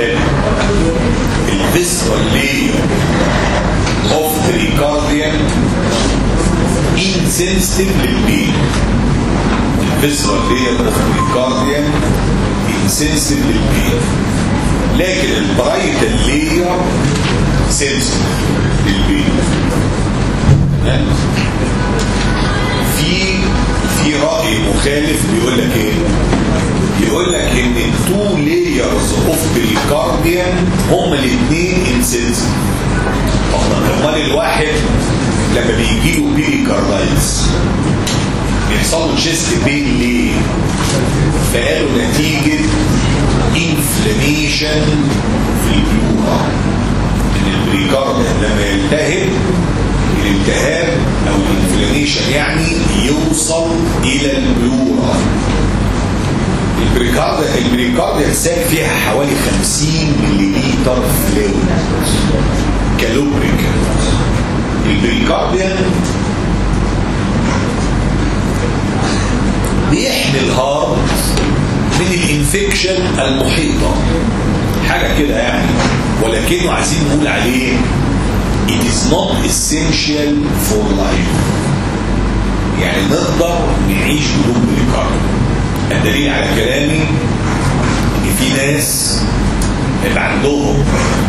سؤال. الفيسرال لاير اوف بريكارديوم انسنسيتيف للبين. الفيسرال لاير اوف بريكارديوم انسنسيتيف للبين، لكن البرايتال لاير سنسيتيف للبين. في رأي مخالف بيقول لك ايه؟ يقول لك ان التو لايرز اوف بريكارديوم هما الاثنين انسنسيتيف. امال الواحد لما بيجي له بريكاردايتس بيحصل له تشيست بين ليه؟ فقالوا نتيجه انفلاميشن في البلورا، ان البريكارديوم لما يلتهب الالتهاب او الانفلاميشن يعني يوصل الى البلورا. البريكارديوم ساك فيها حوالي 50 مليلتر فلويد كالوبريكانت. البريكارديوم بيحمي الهارت من الانفكشن المحيطه، حاجه كده يعني، ولكنه عايزين نقول عليه it is not essential for life. يعني نقدر نعيش بدون بريكارديوم. الدليل على كلامي ان في ناس اللي عندهم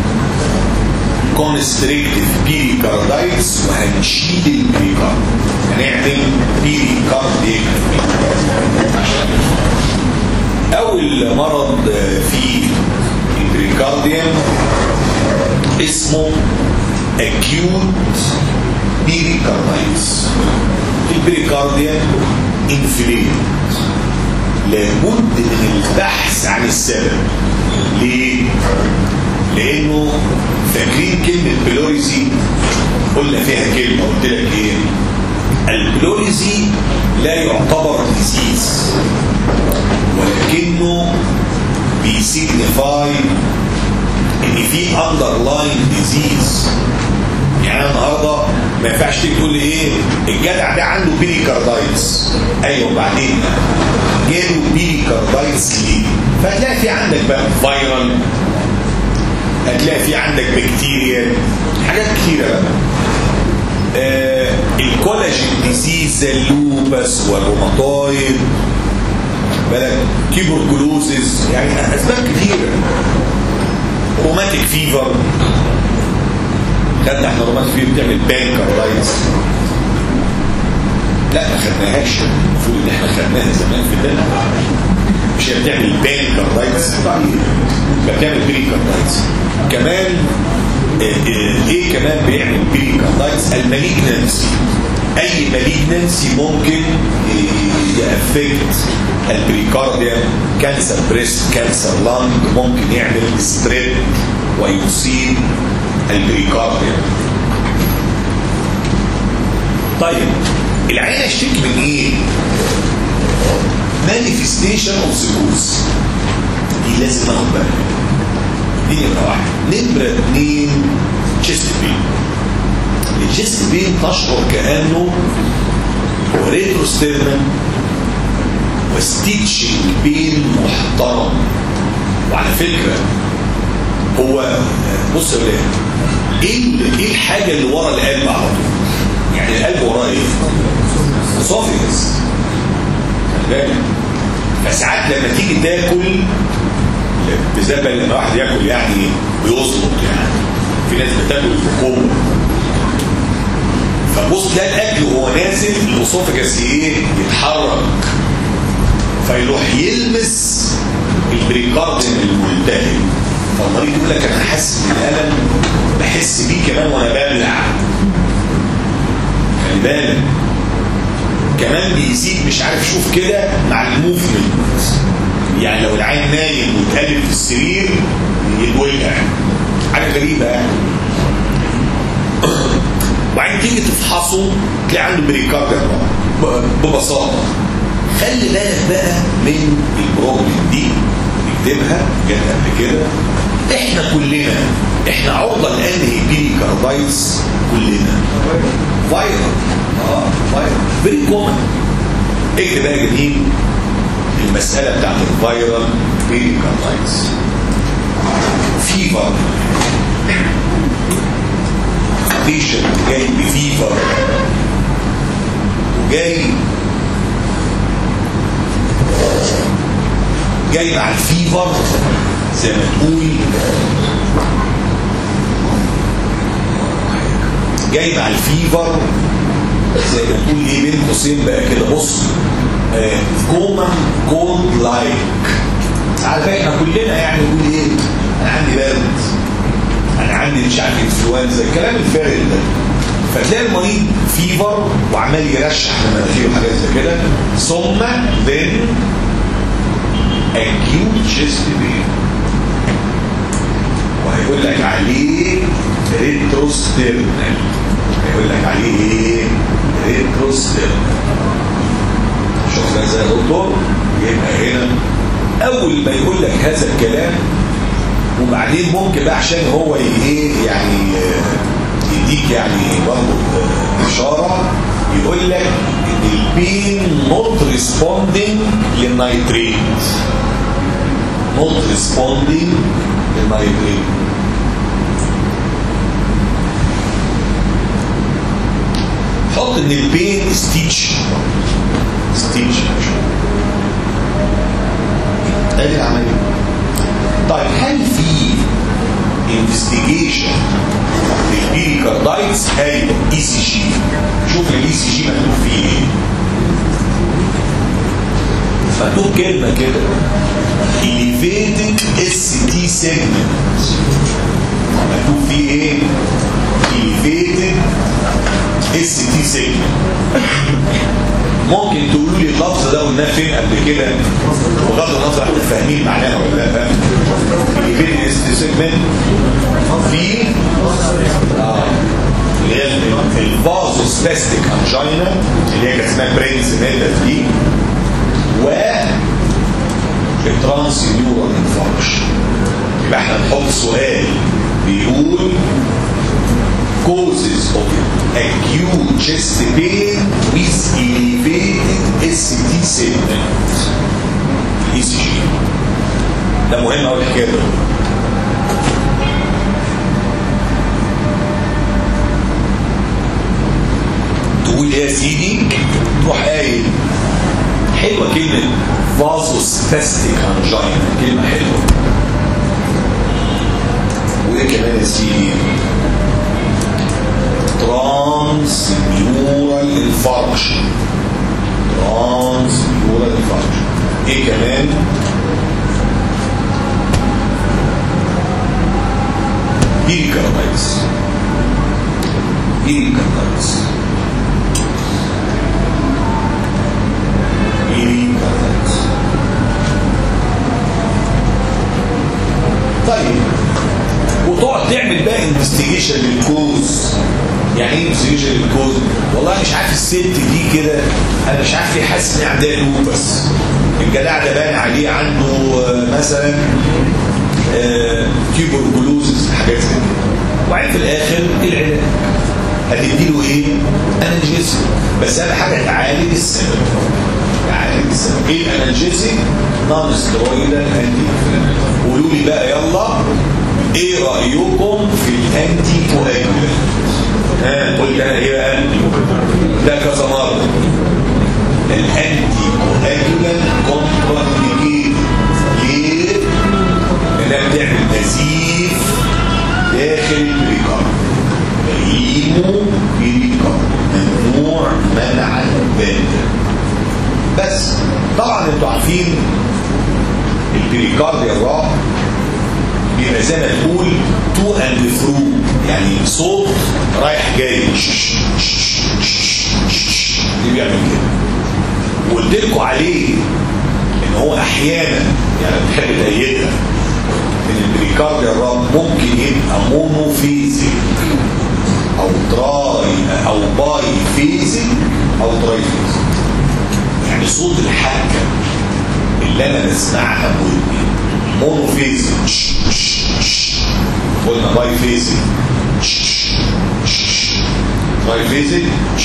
كونستريكتيف بيريكاردايتس وهنشيل البريكارديوم، هنعمل بيريكارديكتومي. اول مرض في البريكارديوم اسمه acute pericarditis. البريكارديوم انفليت، لابد من البحث عن السبب. ليه؟ لانه فاكرين كلمه بلوريزي؟ قلنا فيها كلمه قلت لك ايه؟ البلوريزي لا يعتبر ديزيز، ولكنه بيسيجنيفاي ان في اندرلاين ديزيز. يعني انا النهارده ما ينفعش تيجي تقول لي ايه الجدع ده عنده بيريكاردايتس. ايوه بعدين جاله بيريكاردايتس ليه؟ فهتلاقي في عندك بقى فايرال، هتلاقي في عندك بكتيريا، حاجات كتيره بقى. الكولاجين ديزيز زي اللوبس والروماتويد، بالك تيبركلوزيس، يعني اسباب كتيره. روماتيك فيفر، خدنا احنا روماتيك فيفر بتعمل بانكاردايتس. لا ما خدناهاش، المفروض ان احنا خدناها زمان في الدنيا. مش هي بتعمل بانكاردايتس، بتعمل بريكاردايتس. كمان ايه كمان بيعمل بريكاردايتس؟ الماليجنانسي. اي ماليجنانسي ممكن يأفكت البريكارديوم. كانسر بريست، كانسر لانج، ممكن يعمل ستريب ويصيب البريكارديوم. طيب العين اشتكي من ايه؟ مانيفستيشن اوف سيروز، دي لازم ناخد بالنا. دي نمره واحد. نمره اثنين تشيست بين. التشيست بين تشعر كانه ريتروستيرنال وستيتشنج بين محترم. وعلى فكره هو بص يا ولاد، ايه الحاجه اللي ورا القلب على طول؟ يعني القلب وراه ايه؟ اسوفيجس. خلي بالك. فساعات لما تيجي تاكل، بالذات لما واحد ياكل يعني بيظبط، يعني في ناس بتاكل بقوه، فبص تلاقي الاكل وهو نازل الاسوفيجس ايه؟ يتحرك، فيروح يلمس البريكارديوم الملتهب. فالمريض يقول لك انا حاسس بالالم، بحس بيه كمان وانا ببلع. خلي بالك. كمان بيزيد مش عارف شوف كده مع الموفمنت، يعني لو العين نايم وتقلب في السرير يتولع، حاجه غريبه يعني. وبعدين تيجي تفحصه تلاقي عنده بريكارديوم ببساطه. خلي بالك بقى من البروبلم دي، نكتبها جت قبل كده. احنا عرضه لان هي بريكاردايتس كلنا. فايرال فايرال فيري كومن. اكتب بقى جميل المساله بتاعت الفايرال بريكاردايتس. بفيفر، بيشنت جاي بفيفر جاي مع الفيفر زي ما تقول، جاي مع الفيفر زي ما تقول ايه بين قوسين بقى كده، بص كومن كولد لايك. عارف احنا كلنا يعني نقول ايه، انا عندي برد، انا عندي مش عارف انفلونزا، الكلام الفارغ ده. فتلاقي المريض فيفر وعمال يرشح مناخيره وحاجات زي كده، ثم then acute chest pain، وهيقول لك عليه ريتروستيرنال. هيقول لك عليه ايه؟ ريتروستيرنال. شوف ازاي يا دكتور؟ يبقى هنا اول ما يقول لك هذا الكلام، وبعدين ممكن بقى عشان هو ايه يعني يديك يعني برضه اشاره، يقول لك ان البين نوت ريسبوندينج للنايتريت، نوت ريسبوندينج للنايتريت. حط ان البين ستيتش ادي العمليه. طيب هل في انفستيجيشن للبيريكاردايتس؟ ايوه، اي سي جي. شوف الاي سي جي مكتوب فيه ايه، مكتوب كلمه كده elevated ST segment. مكتوب فيه ايه؟ elevated ST segment. ممكن تقولوا لي اللفظ ده قلناه فين قبل كده، بغض النظر احنا فاهمين معناه ولا لا فاهم؟ elevated ST segment في اللي هي الفازوسباستيك انجينا اللي هي كانت اسمها برينز ميتال دي، و الترانس نيورال انفاركشن. يبقى احنا نحط سؤال بيقول causes of acute chest pain with elevated ST segment ECG. ده مهم قوي الحكايه دي. تقول ايه يا سيدي؟ تروح قايل حلوه كلمه فازوسباستيك انجينا، كلمه حلوه. وايه كمان يا سيدي؟ ترانس نيورال انفاركشن. ترانس نيورال انفاركشن. ايه كمان؟ بيريكاردايتس. بيريكاردايتس. بيريكاردايتس. طيب وتقعد تعمل بقى انفستيجيشن للكوز. يعني ايه انفستيجيشن للكوز؟ والله مش عارف الست دي كده، انا مش عارف ليه حاسس ان عندها لوبس. الجدع ده باين عليه عنده مثلا تيوبركلوزس، حاجات زي كده. وبعدين في الاخر العلاج هتديله ايه؟ انالجيسيك. بس اهم حاجه تعالج السبب. تعالج السبب. ايه الانالجيسيك؟ نون ستيرويدال انتي. قولوا لي بقى يلا ايه رايكم في الانتي كواجولانت؟ قلت انا ايه بقى؟ ده كذا مره. الانتي كواجولانت كونترا انديكيتد. ليه؟ لانها بتعمل نزيف داخل البريكارد. هيمو بريكارد ممنوع منعا باتا. بس طبعا انتوا عارفين البريكارد يا الراب بيبقى زي ما تقول تو اند ثرو، يعني صوت رايح جاي اللي بيعمل كده. وقلت لكم عليه ان هو احيانا يعني بتحب تأيدها ان البريكارد يا الراب ممكن يبقى مونوفيزيك او تراي او باي فيزيك او تراي فيزيك. يعني صوت الحكه اللي انا بسمعها بودني مونوفيزيك، قلنا باي فيزيك، باي فيزيك،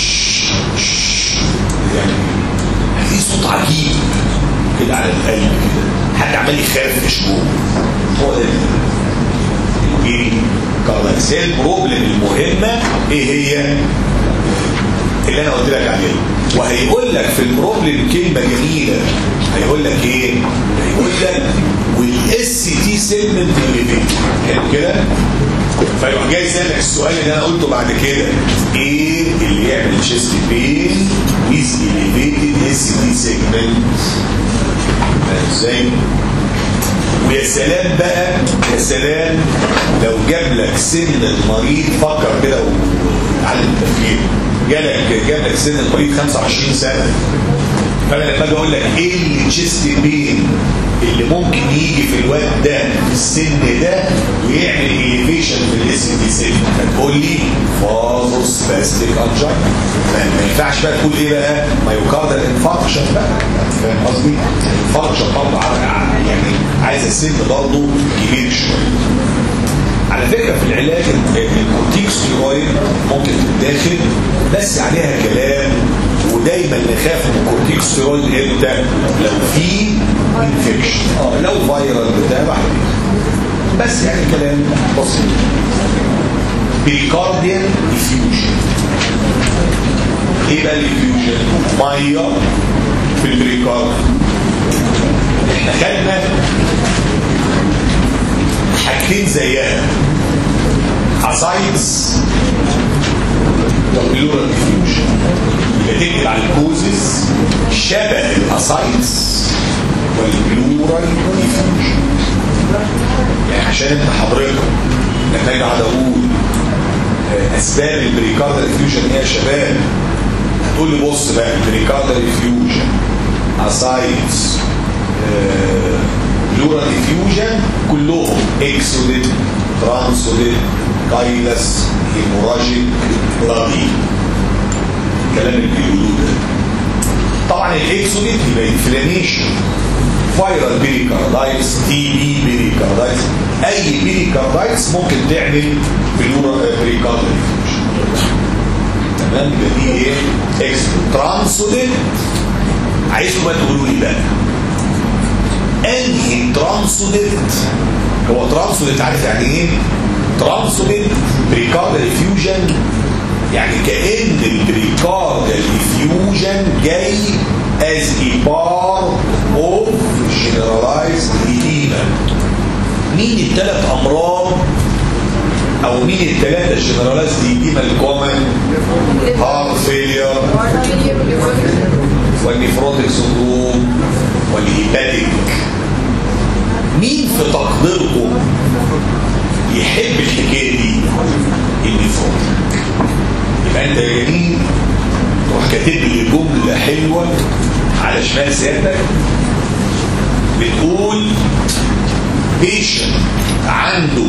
يعني في صوت عجيب كده على القلب كده، حد عمال يخرفش جوه. هو ده البروبلم المهمه ايه هي اللي انا قلت لك عليها. وهيقول لك في البروبلم كلمه جميله، هيقول لك ايه؟ هيقول لك والاس تي سيجمنت اليفيتد، حلو كده؟ فيروح جاي سالك السؤال اللي انا قلته بعد كده، ايه اللي يعمل تشيست بين ويز اليفيتد اس تي سيجمنت؟ ازاي؟ ويا سلام بقى، يا سلام لو جاب لك سن المريض، فكر كده وعلم التفكير، جاب لك سن المريض 25 سنه، فانا لما اجي اقول لك ايه التشيست بين اللي ممكن يجي في الوقت ده في السن ده ويعمل اليفيشن في الاس تي سيجمنت، هتقول لي فازوسباستيك انجينا. ما ينفعش بقى تقول ايه بقى؟ مايوكاردال انفاركشن بقى، فاهم قصدي؟ الانفاركشن برضه يعني عايز السن برضه كبير شويه. على فكره في العلاج الكورتيكوستيرويد ممكن تتاخد بس عليها كلام، ودايما نخاف من الكورتيكوستيرويد امتى؟ لو في انفكشن، لو فيرال بتاع، بس يعني كلام بسيط. بريكارديال ديفيوجن، ايه بقى الديفيوجن؟ ميه في البريكارد. احنا خدنا حاجتين زيها، اسايتس وبلورال ديفيوجن. يبقى تكتب على الكوزز شبه الاسايتس والبلورال ديفيوجن. يعني عشان انت حضرتك لما اجي اقعد اقول اسباب البريكاردال ديفيوجن ايه يا شباب، هتقول لي بص بقى البريكاردال ديفيوجن، اسايتس، بلورال ديفيوجن، كلهم اكسوديت، ترانسوديت، كايلس، هيموراجيك، بلادي. الكلام اللي بيقولوه ده طبعا الاكسوديت يبقى انفلاميشن، فايرال بيريكاردايتس، تي بي بيريكاردايتس، اي بيريكاردايتس ممكن تعمل بريكاردال ديفيوجن. تمام؟ يبقى دي ايه؟ اكسوديت. ترانسوديت عايزكم بقى تقولوا لي بقى انهي ترانسوديت؟ هو ترانسوديت عارف يعني ايه؟ ترانسوديت بريكاردال ديفيوجن يعني كأن البريكاردال ديفيوجن جاي as a part of generalized edema. مين الثلاث امراض او مين الثلاثه generalized edema الكومن؟ هارت فيلير والنيفروتيك سندروم والهيباتيك. مين في تقديركم يحب الحكايه دي؟ النيفروتيك. يبقى انت يا جميل تروح كاتب لي جمله حلوه على شمال سيادتك بتقول بيشنت عنده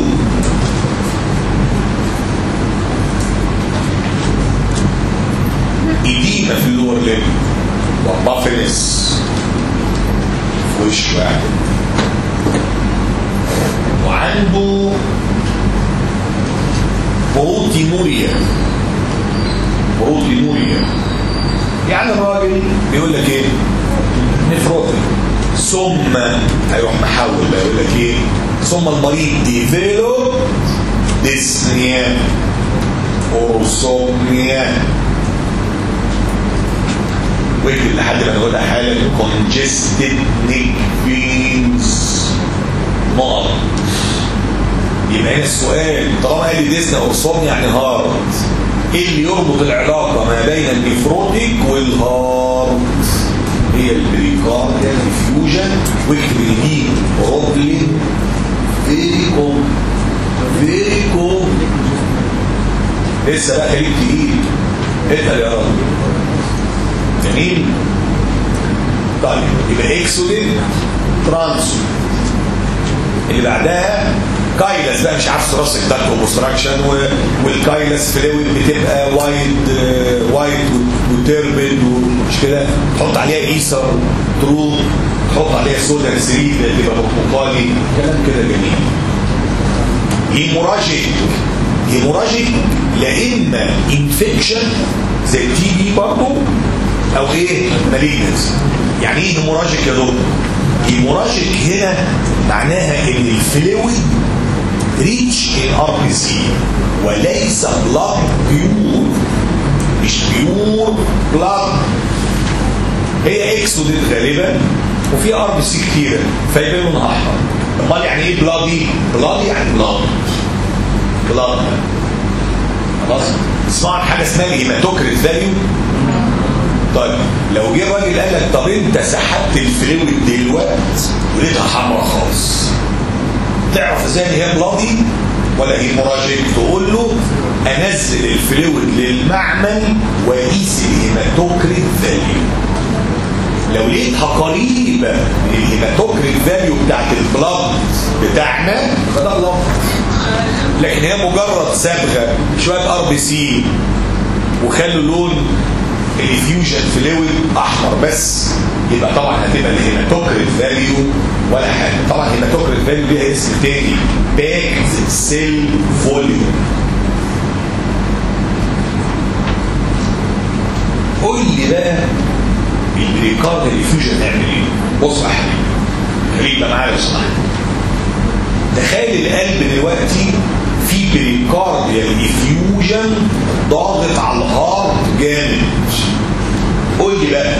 إديمة في اللور ليب وبافنس في وشه يعني، وعنده بروتينوريا. يعني الراجل بيقول لك ايه؟ نفروتين. ثم هيروح محول بقى يقول لك ايه؟ ثم المريض ديفيلوب ديسنيا اورسومنيا، واكتب لحد ما نقولها حالا congested neck veins نقط. يبقى هنا السؤال طالما قال لي ديسنيا اورسومنيا يعني هارت، ايه اللي يربط العلاقه ما بين النيفروتيك والهارت؟ هي البريكارديال ديفيوجن. واكتب ان دي بروبلم فيري كوم. لسه بقى خليك تقيل، اتقل يا راجل. جميل. طيب يبقى اكسودين، ترانسو. اللي بعدها كايلس بقى، مش عارف ثراسك داك اوبستراكشن، والكايلس فلويد بتبقى وايت وتربد ومش كده، تحط عليها ايثر ترو، تحط عليها سودا سريد تبقى برتقالي، كلام كده جميل. هيموراجيك لا اما انفكشن زي التي بي برضه او ايه مالينز. يعني ايه هيموراجيك يا دكتور؟ هيموراجيك هنا معناها ان الفلويد ريتش ان ار بي سي وليس بلاد بيور، مش بيور بلاد. هي اكسودت غالبا وفي ار بي سي كتيره فيبقى لونها احمر. امال يعني ايه بلادي؟ بلادي يعني بلاد. خلاص اسمعوا عن حاجه اسمها الهيماتوكريت فاليو. طيب لو جه الراجل قال لك طب انت سحبت الفلويد دلوقتي ولقيتها حمراء خالص، تعرف ازاي هي بلادي ولا هيموراجيك؟ تقول له انزل الفلويد للمعمل واقيس الهيماتوكريت فاليو. لو لقيتها قريبه من الهيماتوكريت فاليو بتاعت البلاد بتاعنا فده بلاد. لكن هي مجرد صبغه شويه ار بي سي وخلوا لون الفيوجن فلويد احمر بس، يبقى طبعا هتبقى الهيماتوكريت فاليو ولا حاجه. طبعا الهيماتوكريت فاليو ليها اسم تاني، باكد سيل فوليوم. قول لي بقى البريكارديال الفيوجن نعمل ايه؟ بص يا حبيبي خليك بقى معايا لو سمحت. تخيل القلب دلوقتي في بريكارديال افيوجن ضاغط على الهارت جامد. قول لي بقى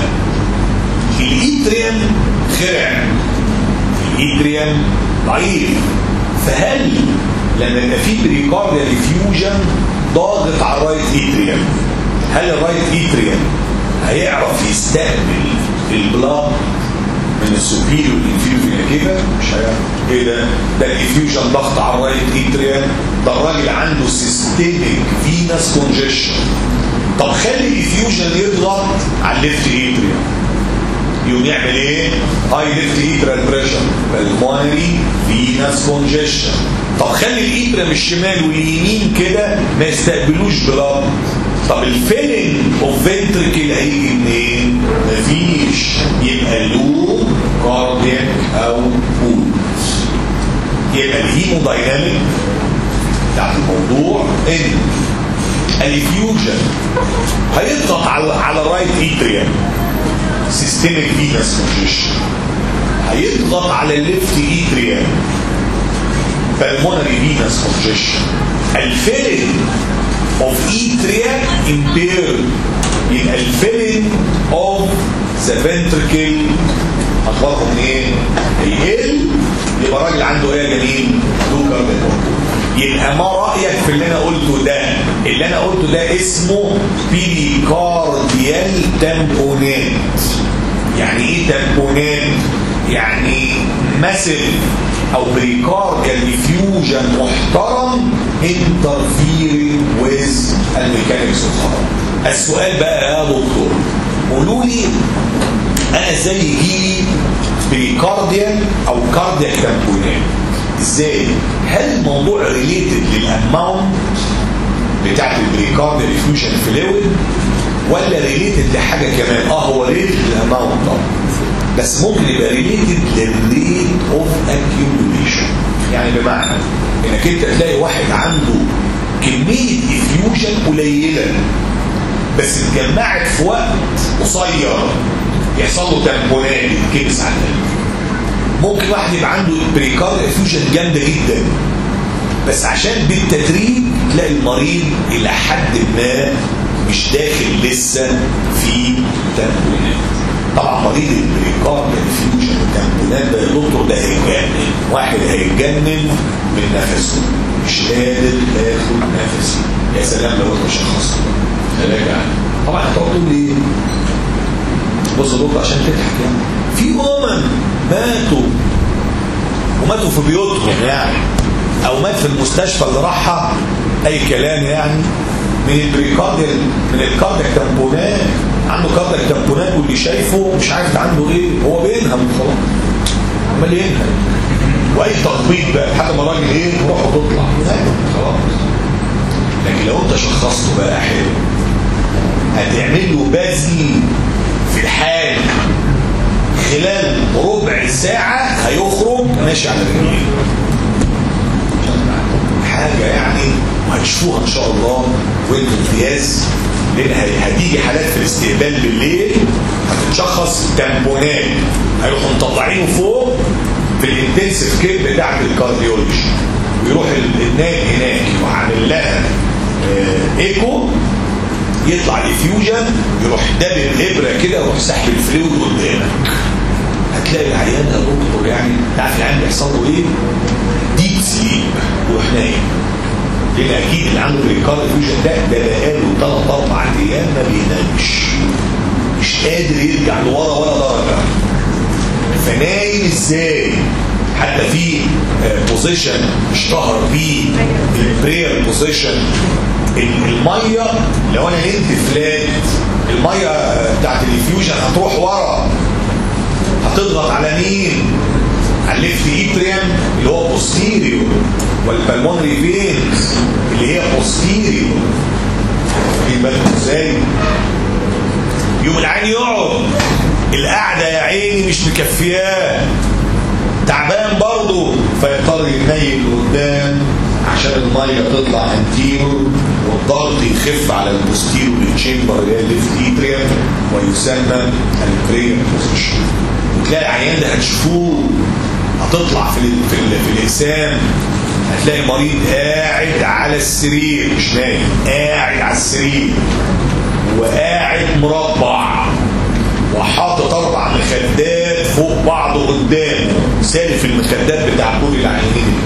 الايتريم خرع، الايتريم ضعيف، فهل لما يبقى في بريكارديال افيوجن ضاغط على الرايت ايتريم، هل الرايت ايتريم هيعرف يستقبل البلاد من السوبيريور للانفيريور كده؟ مش هيعرف. ايه ده الافيوجن ضغط على الرايت اتريم، ده الراجل عنده سيستميك فينس كونجيشن. طب خلي الافيوجن يضغط على الليفت اتريم، يقوم يعمل ايه؟ هاي ليفت اتريال بريشر، بالمونري فينس كونجيشن. طب خلي الاتريم الشمال واليمين كده ما يستقبلوش بلاد، طب الفيلنج اوف فنتركل هيجي منين؟ مفيش. يبقى لو كاردياك او بول. يبقى الهيمودايناميك بتاع الموضوع ان الافيوجن هيضغط على الرايت اتريم سيستميك فينس كونجيشن، هيضغط على الليفت اتريم بالمونري فينس كونجيشن. الفيلنج of atria impaired، يبقى الفيلنج of the ventricle اخبارهم ايه؟ هيقل. يبقى الراجل عنده ايه يا جميل؟ لو كاردياك. يبقى ما رايك في اللي انا قلته ده؟ اللي انا قلته ده اسمه بيريكارديال تامبونات. يعني ايه تامبونات؟ يعني ماسيف او بريكارديال افيوجن محترم انترفيرنج ويز الميكانيكس الخطر. السؤال بقى يا دكتور، قولوا لي انا ازاي يجيلي بريكارديال او كاردياك تامبونات؟ ازاي؟ هل الموضوع ريليتد للاماونت بتاعت البريكارديال افيوجن فلويد ولا ريليتد لحاجه كمان؟ هو ريليتد للاماونت طبعا، بس ممكن يبقى ريليتد للريت اوف اكيوميليشن. يعني بمعنى انك انت تلاقي واحد عنده كميه افيوجن قليله بس اتجمعت في وقت قصير يحصل له تامبونات يتكبس على القلب. ممكن واحد يبقى عنده بريكارد افيوجن جامده جدا بس عشان بالتدريج تلاقي المريض الى حد ما مش داخل لسه في تامبونات. طبعا مريض البريكارد الفيوجن والتامبونات ده يا دكتور ده هيتجنن، واحد هيتجنن من نفسه مش قادر ياخد نفسه. يا سلام لو انت شخصت راجع. طبعا هتقعد تقول لي بص يا دكتور عشان تضحك يعني في ماتوا في بيوتهم يعني، او مات في المستشفى اللي راحها اي كلام يعني من البريكارديال من الكاردياك تامبونات. عنده كاردياك تامبونات واللي شايفه مش عارف عنده ايه، هو بينهم خلاص عمال ينهم واي تخبيط بقى لحد ما الراجل ايه روحه تطلع خلاص. لكن لو انت شخصته بقى حلو هتعمل له بذل في الحال خلال ربع ساعة هيخرج ماشي على رجليه حاجة يعني، وهتشوفوها ان شاء الله وانتوا امتياز. لان هتيجي حالات في الاستقبال بالليل هتتشخص تامبونات هيروحوا مطلعينه فوق في الانتنسيف كير بتاعت الكارديولوجي ويروح النايم هناك وعامل لها ايكو، يطلع الافيوجن، يروح دابب الابره كده ويروح سحب الفلويد قدامك. هتلاقي العيان ده دكتور يعني تعرف العيان بيحصل له ايه؟ ديب سليب، يروح نايم. لان اكيد اللي عنده بريكارد افيوجن ده بقاله 3-4 ايام ما بينامش، مش قادر يرجع لورا ولا درجه. فنايم ازاي؟ حتى في بوزيشن اشتهر بيه البرير بوزيشن. الميه لو انا نمت فلات، الميه بتاعت الافيوجن هتروح ورا، هتضغط على مين؟ على الليفت اتريم اللي هو بوستيريور، والبلمونري فينز اللي هي بوستيريور. خد بالك ازاي؟ يوم العين يقعد، القعده يا عيني مش مكفياه، تعبان برضه، فيضطر يتنيل لقدام عشان الميه تطلع انتيرور والضغط يخف على البوستيريور تشامبر اللي هي الليفت اتريم، ويسمى البرير بوزيشن. وتلاقي العيان ده هتشوفوه، هتطلع في الاقسام، هتلاقي مريض قاعد على السرير مش نايم، قاعد على السرير وقاعد مربع وحاطط 4 مخدات فوق بعض قدامه، سالف المخدات بتاع كل العيانين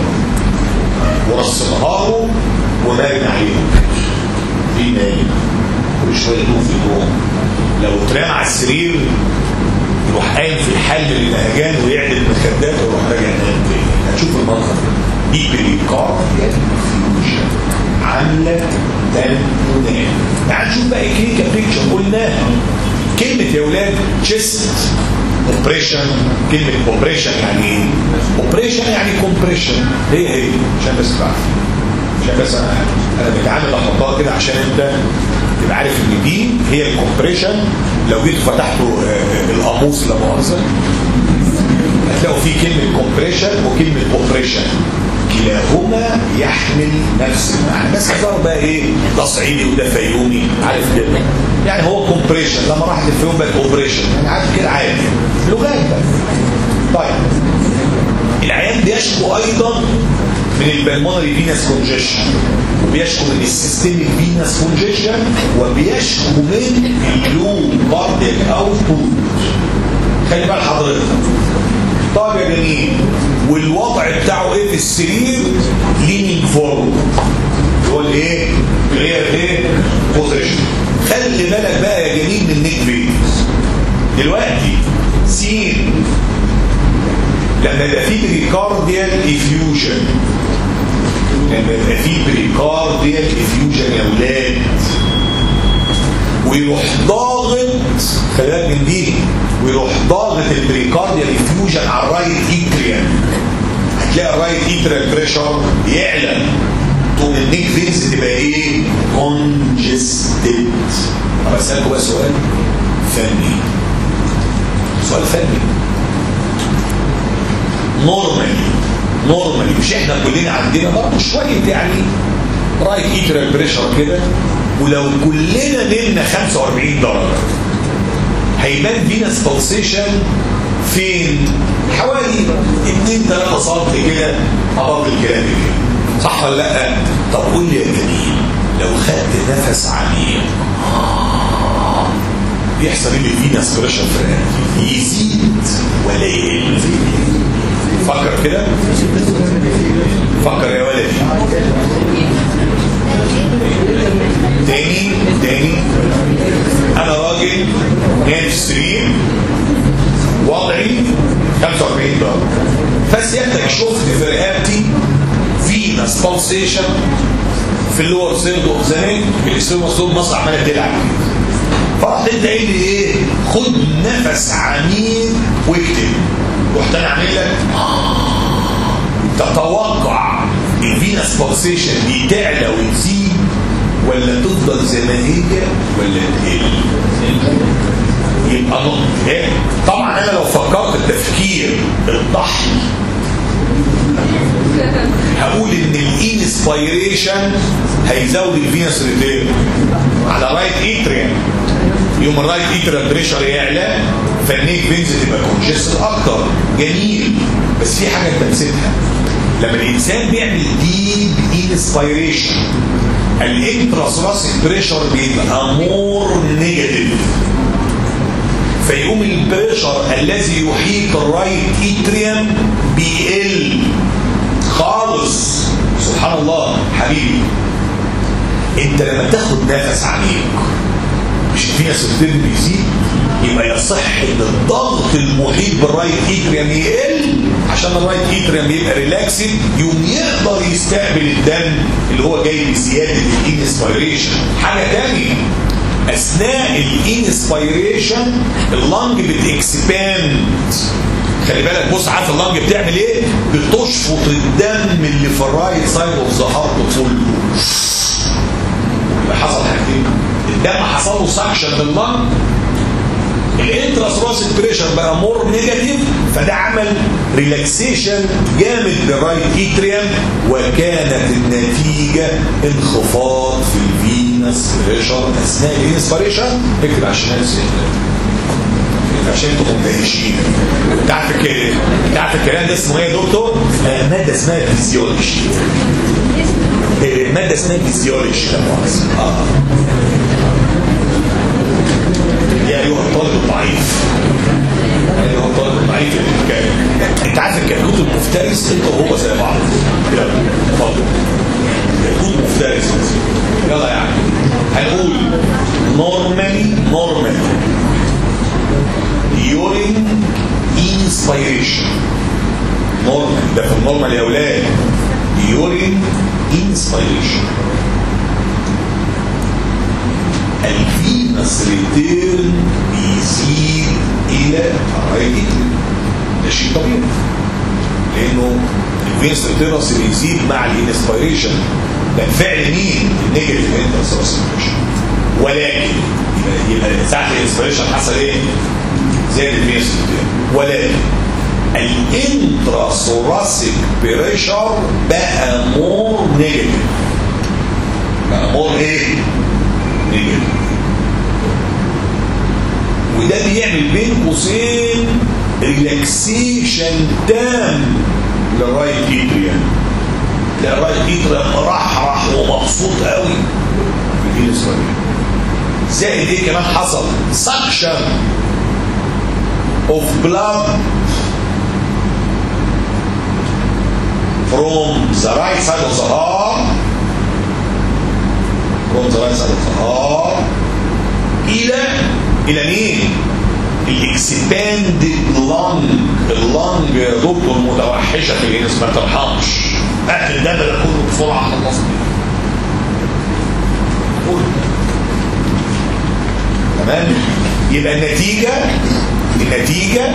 ورصمها له ونايم عليهم. في نايم كل شويه يقوم في النوم، لو اترمى على السرير يروح قايم في الحل للهجان ويعدل المخدات ويروح راجع نايم تاني. هتشوف المنظر دي بريكارديال افيوجن عامله تنام. تعال نشوف بقى كلينيكال بيكتشر. قلناها كلمه يا اولاد تشيست اوبريشن، كلمه اوبريشن يعني ايه؟ اوبريشن يعني كومبريشن، هي عشان بس تعرف، عشان بس انا بتعامل احطها كده عشان انت تبقى عارف ان دي هي الكومبريشن. لو جيت فتحتوا القاموس لا مؤاخذه هتلاقوا فيه كلمه كومبريشن وكلمه اوبريشن، كلاهما يحمل نفس المعنى، بس اختار بقى ايه؟ ده صعيدي وده فيومي، عارف كده يعني. هو كومبريشن لما راحت الفيوم بقت اوبريشن، يعني عارف كده عادي لغات بقى. طيب العيان بيشكو ايضا من البلمونري فينس كونجيشن، وبيشكو من السيستميك فينس كونجيشن، وبيشكو من اللو كاردياك اوتبوت. خلي بال حضرتك. طيب يا جميل، والوضع بتاعه ايه في السرير؟ لينينج فورورد، هو الايه؟ اللي هي ايه؟ بوزيشن. خلي بالك بقى يا جميل من النيك فينس. دلوقتي سين لما يبقى فيه بريكارديال افيوجن، لما يبقى فيه بريكارديال افيوجن يا اولاد، ويروح ضاغط، خلي بالك من دي، ويروح ضاغط البريكارديال افيوجن على الرايت اتريم، هتلاقي الرايت اتريال بريشر يعلى، تقوم النيك فينز تبقى ايه؟ كونجستد. طب اسالكم بقى سؤال فني، سؤال فني. نورمالي مش احنا كلنا عندنا برضه شويه يعني رايت اتريال بريشر كده، ولو كلنا نمنا 45 درجه هيبان فينس بالسيشن فين؟ حوالي 2-3 سم كده اباف الكلام كده، صح ولا لا؟ طب قول لي يا جميل، لو خدت نفس عميق بيحصل ايه بالفينس بريشر؟ يزيد ولا يقل؟ فكر كده، فكر يا ولدي. تاني انا راجل نايم في السرير وضعي 45 درجه، فسيادتك شفت في رقبتي فينس بالسيشن في اللور سيرد اوف ذا نيك، الاستوماسول مصر عماله تلعب، فرحت انت قايل لي ايه؟ خد نفس عميق واكتب. رحت انا عامل لك تتوقع الفينس بالسيشن دي تعلى وتزيد ولا تفضل زي ما هي ولا تقل؟ يبقى نقطة ايه؟ طبعا انا لو فكرت التفكير الضحي هقول ان الانسبيريشن هيزود الفينس ريتيرن على رايت اتريم، يوم الرايت اتريال بريشر يعلى فالنيك فينز تبقى كونجستد اكتر. جميل، بس في حاجه انت نسيتها، لما الانسان بيعمل ديب انسبيريشن الانتراسوراسيك بريشر بيبقى مور نيجاتيف، فيقوم البريشر الذي يحيط الرايت اتريم بيقل خالص. سبحان الله حبيبي، انت لما تاخد نفس عميق مش في ناس بيزيد، يبقى يصح ان الضغط المحيط بالرايت اتريم يقل عشان الرايت اتريم يبقى ريلاكسد، يقوم يقدر يستقبل الدم اللي هو جاي بزياده الانسبيريشن. حاجه ثانيه، اثناء الانسبيريشن اللنج بتكسباند، خلي بالك، بص عارف اللنج بتعمل ايه؟ بتشفط الدم اللي في الرايت سايد اوف ذا هارت كله. يبقى حصل حاجتين، الدم حصل له سكشن من اللنج، الانتراسوراسيك بريشر بقى مور نيجاتيف، فده عمل ريلاكسيشن جامد للرايت اتريم، وكانت النتيجه انخفاض في الفينس بريشر اثناء الانسبيريشن. اكتب عشان عشان انتوا مندهشين. تعرف الكلام ده اسمه ايه يا دكتور؟ ماده اسمها فيزيولوجي. ماده اسمها فيزيولوجي. يا ايها الطالب الضعيف، يا ايها الطالب الضعيف، انت عارف الكتكوت المفترس انت وهو زي بعض. يلا اتفضل، كتكوت مفترس. يلا يعني هنقول نورمالي during inspiration. نورمال ده في النورمال يا اولاد. during inspiration الفينس ريتيرن بيزيد الى الرايت اتريم، ده شيء طبيعي لانه الفينس ريتيرن بيزيد مع الانسبيريشن، ده فعل مين؟ النيجاتيف انتراسوراسيك بريشر. ولكن يبقى ساعه الانسبيريشن حصل ايه؟ زاد الفينس ريتيرن، ولكن الانتراسوراسيك بريشر بقى مور نيجاتيف، بقى مور ايه؟ نيجاتيف. وده بيعمل بين قوسين ريلاكسيشن تام للرايت اتريم. ده الرايت اتريم مرحرح ومبسوط قوي في الفينس. زائد ايه كمان حصل؟ سكشن of blood from the right side of the heart, إلى مين؟ الاكسباندد لانج. اللانج يا دكتور متوحشة في الجنس، ما ترحمش، هات الدم ده كله بسرعة خلصنا. تمام؟ يبقى النتيجة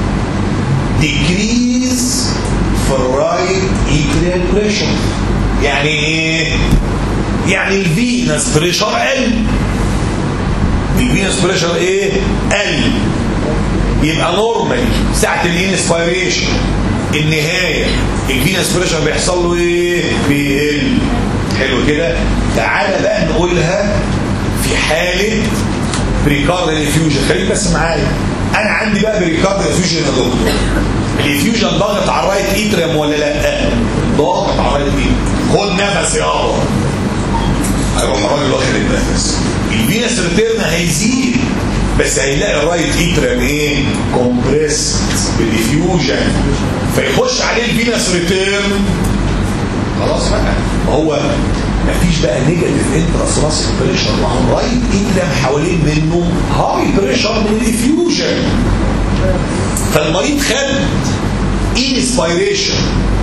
decrease في الرايت اتريال بريشر. يعني ايه؟ يعني الفينس بريشر قل. الفينس بريشر ايه؟ قل. يبقى نورمال ساعة الانسبيريشن النهاية الفينس بريشر بيحصل له ايه؟ بيقل. حلو كده؟ تعالى بقى نقولها في حالة بريكارديال انفيوجن. خليك بس معايا، انا عندي بقى بريكارديال انفيوجن يا دكتور. الانفيوجن ضاغط على الرايت اتريم ولا لا؟ ضاغط على الرايت اتريم. خد نفس يابا. هيروح الراجل واخد النفس، الفينس ريتيرن هيزيد، بس هيلاقي الرايت اتريم ايه؟ كومبريست بالانفيوجن، فيخش عليه الفينس ريتيرن. خلاص بقى، ما هو مفيش بقى نيجاتيف انتراسوراسيك بريشر، ما هو الرايت اتريم حوالين منه هاي بريشر من الانفيوجن، فالمريض خد انسبيريشن.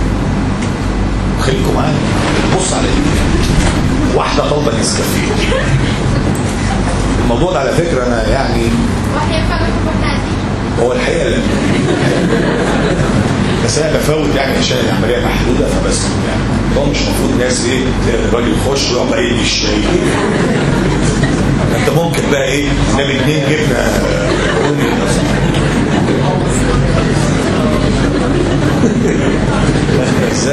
خليكم معايا، بص على دي واحده طالبه نسكافيه. الموضوع ده على فكره انا يعني هو الحقيقه لا، بس انا بفوت يعني عشان العمليه محدوده، فبس يعني هو مش المفروض ناس ايه الراجل يخش ويقعد قايل لي الشاي. انت ممكن بقى ايه نعمل 2 جبنه ازاي؟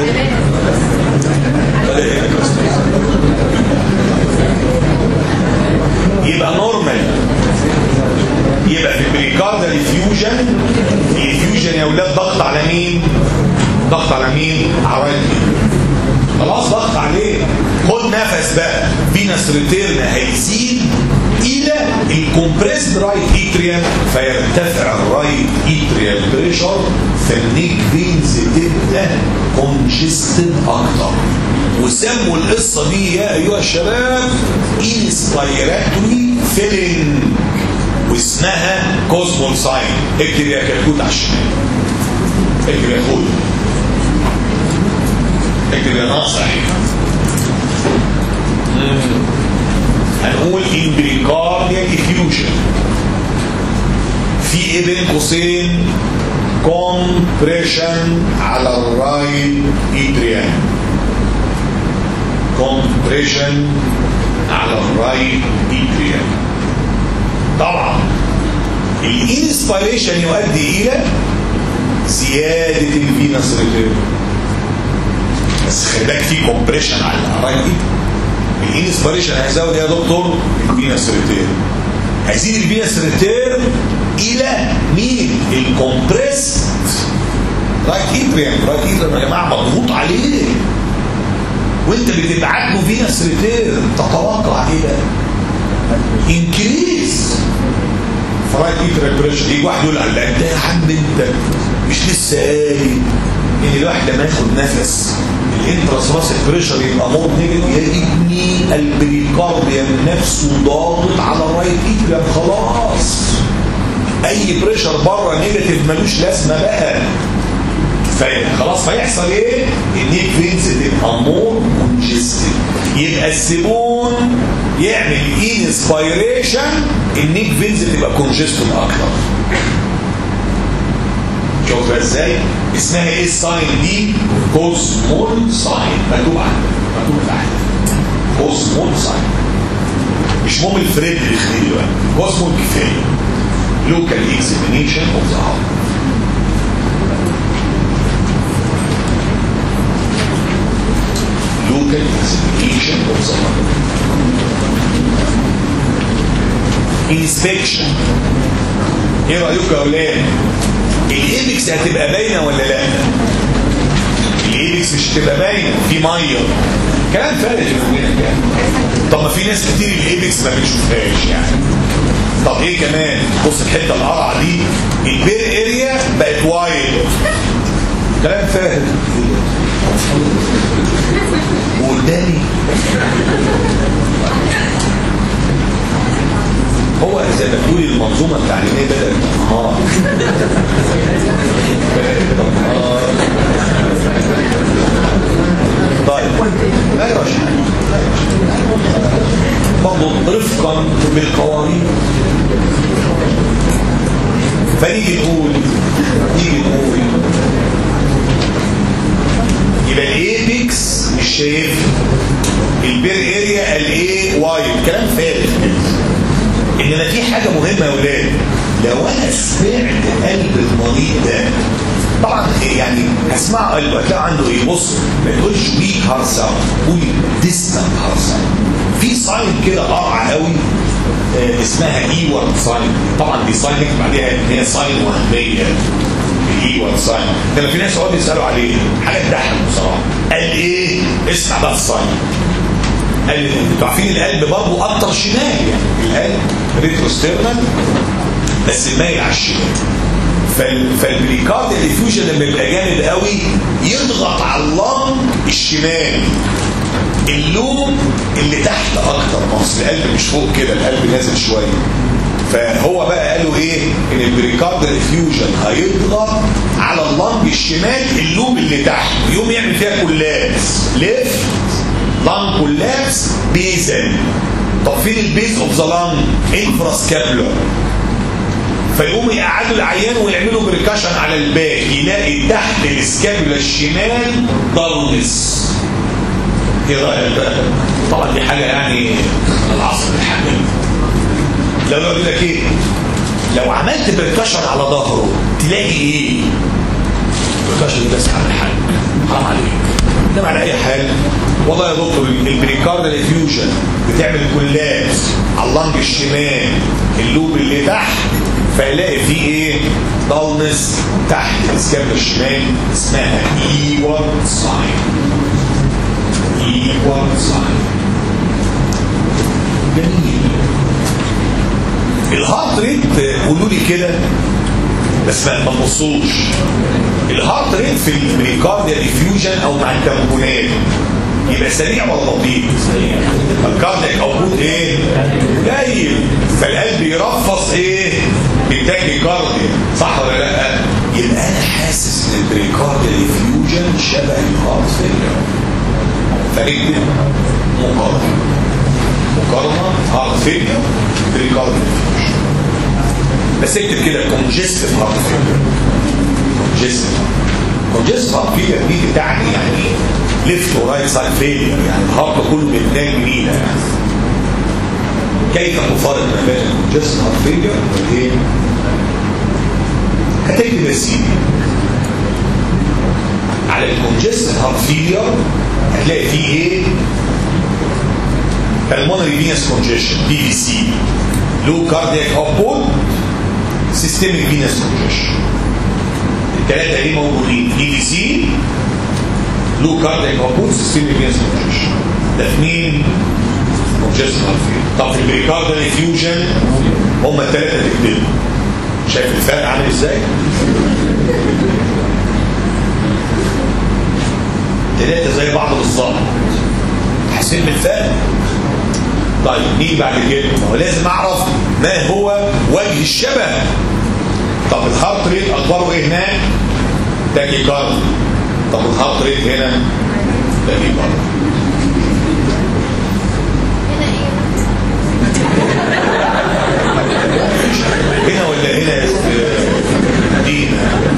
يبقى نورمال، يبقى في البريكارديال انفيوجن. الانفيوجن يا اولاد ضغط على مين؟ ضغط على مين؟ على الرايت خد نفس بقى، فينس ريتيرن هيزيد الى الكومبريسد رايت اتريال، فيرتفع الرايت اتريال بريشر، فالنيك فينز تبدا كونجستد اكتر. وسموا القصه دي يا ايها الشباب انسبيراتوري فيلينج، واسمها كوزمول ساين. اكتب يا كتكوت على الشمال، اكتب يا اخويا، اكتب يا ناصح. هنقول امبريكارديال افيوجن، في ايه بين قوسين كومبريشن على الرايت اتريال، كومبريشن على الرايت اتريال. طبعا الانسبيريشن يؤدي الى زياده الفينس ريتيرن، بس خلي بالك في كومبريشن على الرايت اتريال. الانسبيريشن هيزود يا دكتور الفينس ريتيرن، هيزيد الفينس ريتيرن الى مين؟ الكومبريس رايت اتريال. رايت اتريال يا جماعه مضغوط عليه، وانت بتبعت له فينس ريتيرن، تتوقع ايه بقى؟ انكريز فرايت اتريال بريشر. يجي واحد يقول على انت يا عم انت مش لسه قايل ان الواحد لما ياخد نفس الانتراسراسيك بريشر يبقى مور نيجاتيف؟ يا ابني البريكارديوم نفسه ضاغط على الرايت اتريال، خلاص اي بريشر بره نيجاتيف ملوش لازمه بقى. خلاص هيحصل ايه؟ النيك فينز تبقى مور كونجستد، يبقى السيبون يعمل انسبيريشن، النيك فينز تبقى كونجستد اكتر. شوف بقى ازاي اسمها ايه الساين دي؟ كوزمول ساين. مكتوب عندك، مكتوب تحت كوزمول ساين. مش مهم الفريد اللي دلوقتي، كوزمول كفايه. لوكال اكزامينيشن اوف ذا هارت. local examination of the heart. inspection. ايه رأيكم يا اولاد؟ الايبكس هتبقى باينه ولا لا؟ الايبكس مش هتبقى باينه، في ميه، كلام فارغ يعني. طب ما في ناس كتير الايبكس ما بنشوفهاش يعني. طب ايه كمان؟ بص الحته القرعه دي، البير اريا بقت وايد، كلام فارغ. وقدامي هو زي ما تقول المنظومه التعليميه بدات تنهار. طيب لا يا باشا، برضه رفقا بالقوانين. فنيجي نقول يبقى الايبكس مش شايف، البير اريا قال ايه؟ وايد، كلام فارغ. انما في حاجه مهمه يا اولاد، لو انا سمعت قلب المريض ده، طبعا يعني هسمع قلبه هتلاقي عنده ايه؟ بص ما تقولش ويك هارت ساوند، قول ديستنت هارت ساوند. في ساين كده قرعه قوي اسمها ايورد ساين. طبعا دي ساين نكتب عليها ان هي ساين وهميه، الايورد ساين. لما في ناس يقعدوا يسالوا عليه حاجه تضحك بصراحه. قال ايه؟ اسمع بقى الساين. قال انتوا عارفين القلب برضه اكتر شمال، يعني القلب ريتروستيرنال بس مايل على الشمال. فالبريكارديال افيوجن لما يبقى جامد قوي يضغط على اللنج الشمال، اللوب اللي تحت اكتر، مصر القلب مش فوق كده، القلب نازل شويه. فهو بقى قالوا ايه؟ ان البريكارديال افيوجن هيضغط على اللنج الشمال، اللوب اللي تحت يقوم يعمل فيها كولابس، ليفت لانج كولابس بيزل. طب فين البيز اوف ذا لانج؟ انفراسكابولار. فيقوموا يقعدوا العيان ويعملوا بريكاشن على الباك، يلاقي تحت السكابولا الشمال ضلمس. ايه رايك بقى؟ طبعا دي حاجه يعني العصر الحديث. لو يقول لك ايه؟ لو عملت بريكاشن على ظهره تلاقي ايه؟ بريكاشن بس على الحاج، حرام عليك. انما على اي حال والله يا دكتور البريكارديال افيوجن بتعمل كولابس على اللنج الشمال، اللوب اللي تحت، فيلاقي فيه ايه؟ ضلمس تحت السكابولا الشمال، اسمها ايورد ساين. equal sign. جميل. الهارت ريت قولوا لي كده بس ما تبصوش. الهارت ريت في البريكارديال افيوجن او مع التمبونات يبقى سريع ولا بطيء؟ الكاردياك اوتبوت ايه؟ قليل، فالقلب يرفص ايه؟ بالتاكي كارديا، صح ولا لا؟ يبقى انا حاسس ان البريكارديال افيوجن شبه الهارت فيلير. فاكتب مقارنه هارت فيلير بريكارديال افيوجن. بس اكتب كده كونجستيف هارت فيلير. كونجستيف هارت فيلير دي بتعني يعني ليفت ورايت سايد فيلير، يعني الهارت كله بيتنام جميله يعني. كيف نفرق ما بين الكونجستيف هارت فيلير والايه؟ هتكتب يا سيدي على الكونجستيف هارت فيلير هتلاقي فيه ايه؟ pulmonary venous congestion PVC، low cardiac output، systemic venous congestion. الثلاثه دي موجودين، PVC، low cardiac output، systemic venous congestion. ده في مين؟ congestion heart failure. طب في البريكارديال افيوجن هم الثلاثه تكتبوا. شايف الفرق عامل ازاي؟ ثلاثه زي بعض بالظبط. حاسين بالفرق؟ طيب نيجي بعد كده، هو لازم اعرف ما هو وجه الشبه. طب الهارت ريت اخباره ايه هناك؟ تاكي كارد. طب الهارت ريت هنا تاكي كارد. هنا ولا هنا دي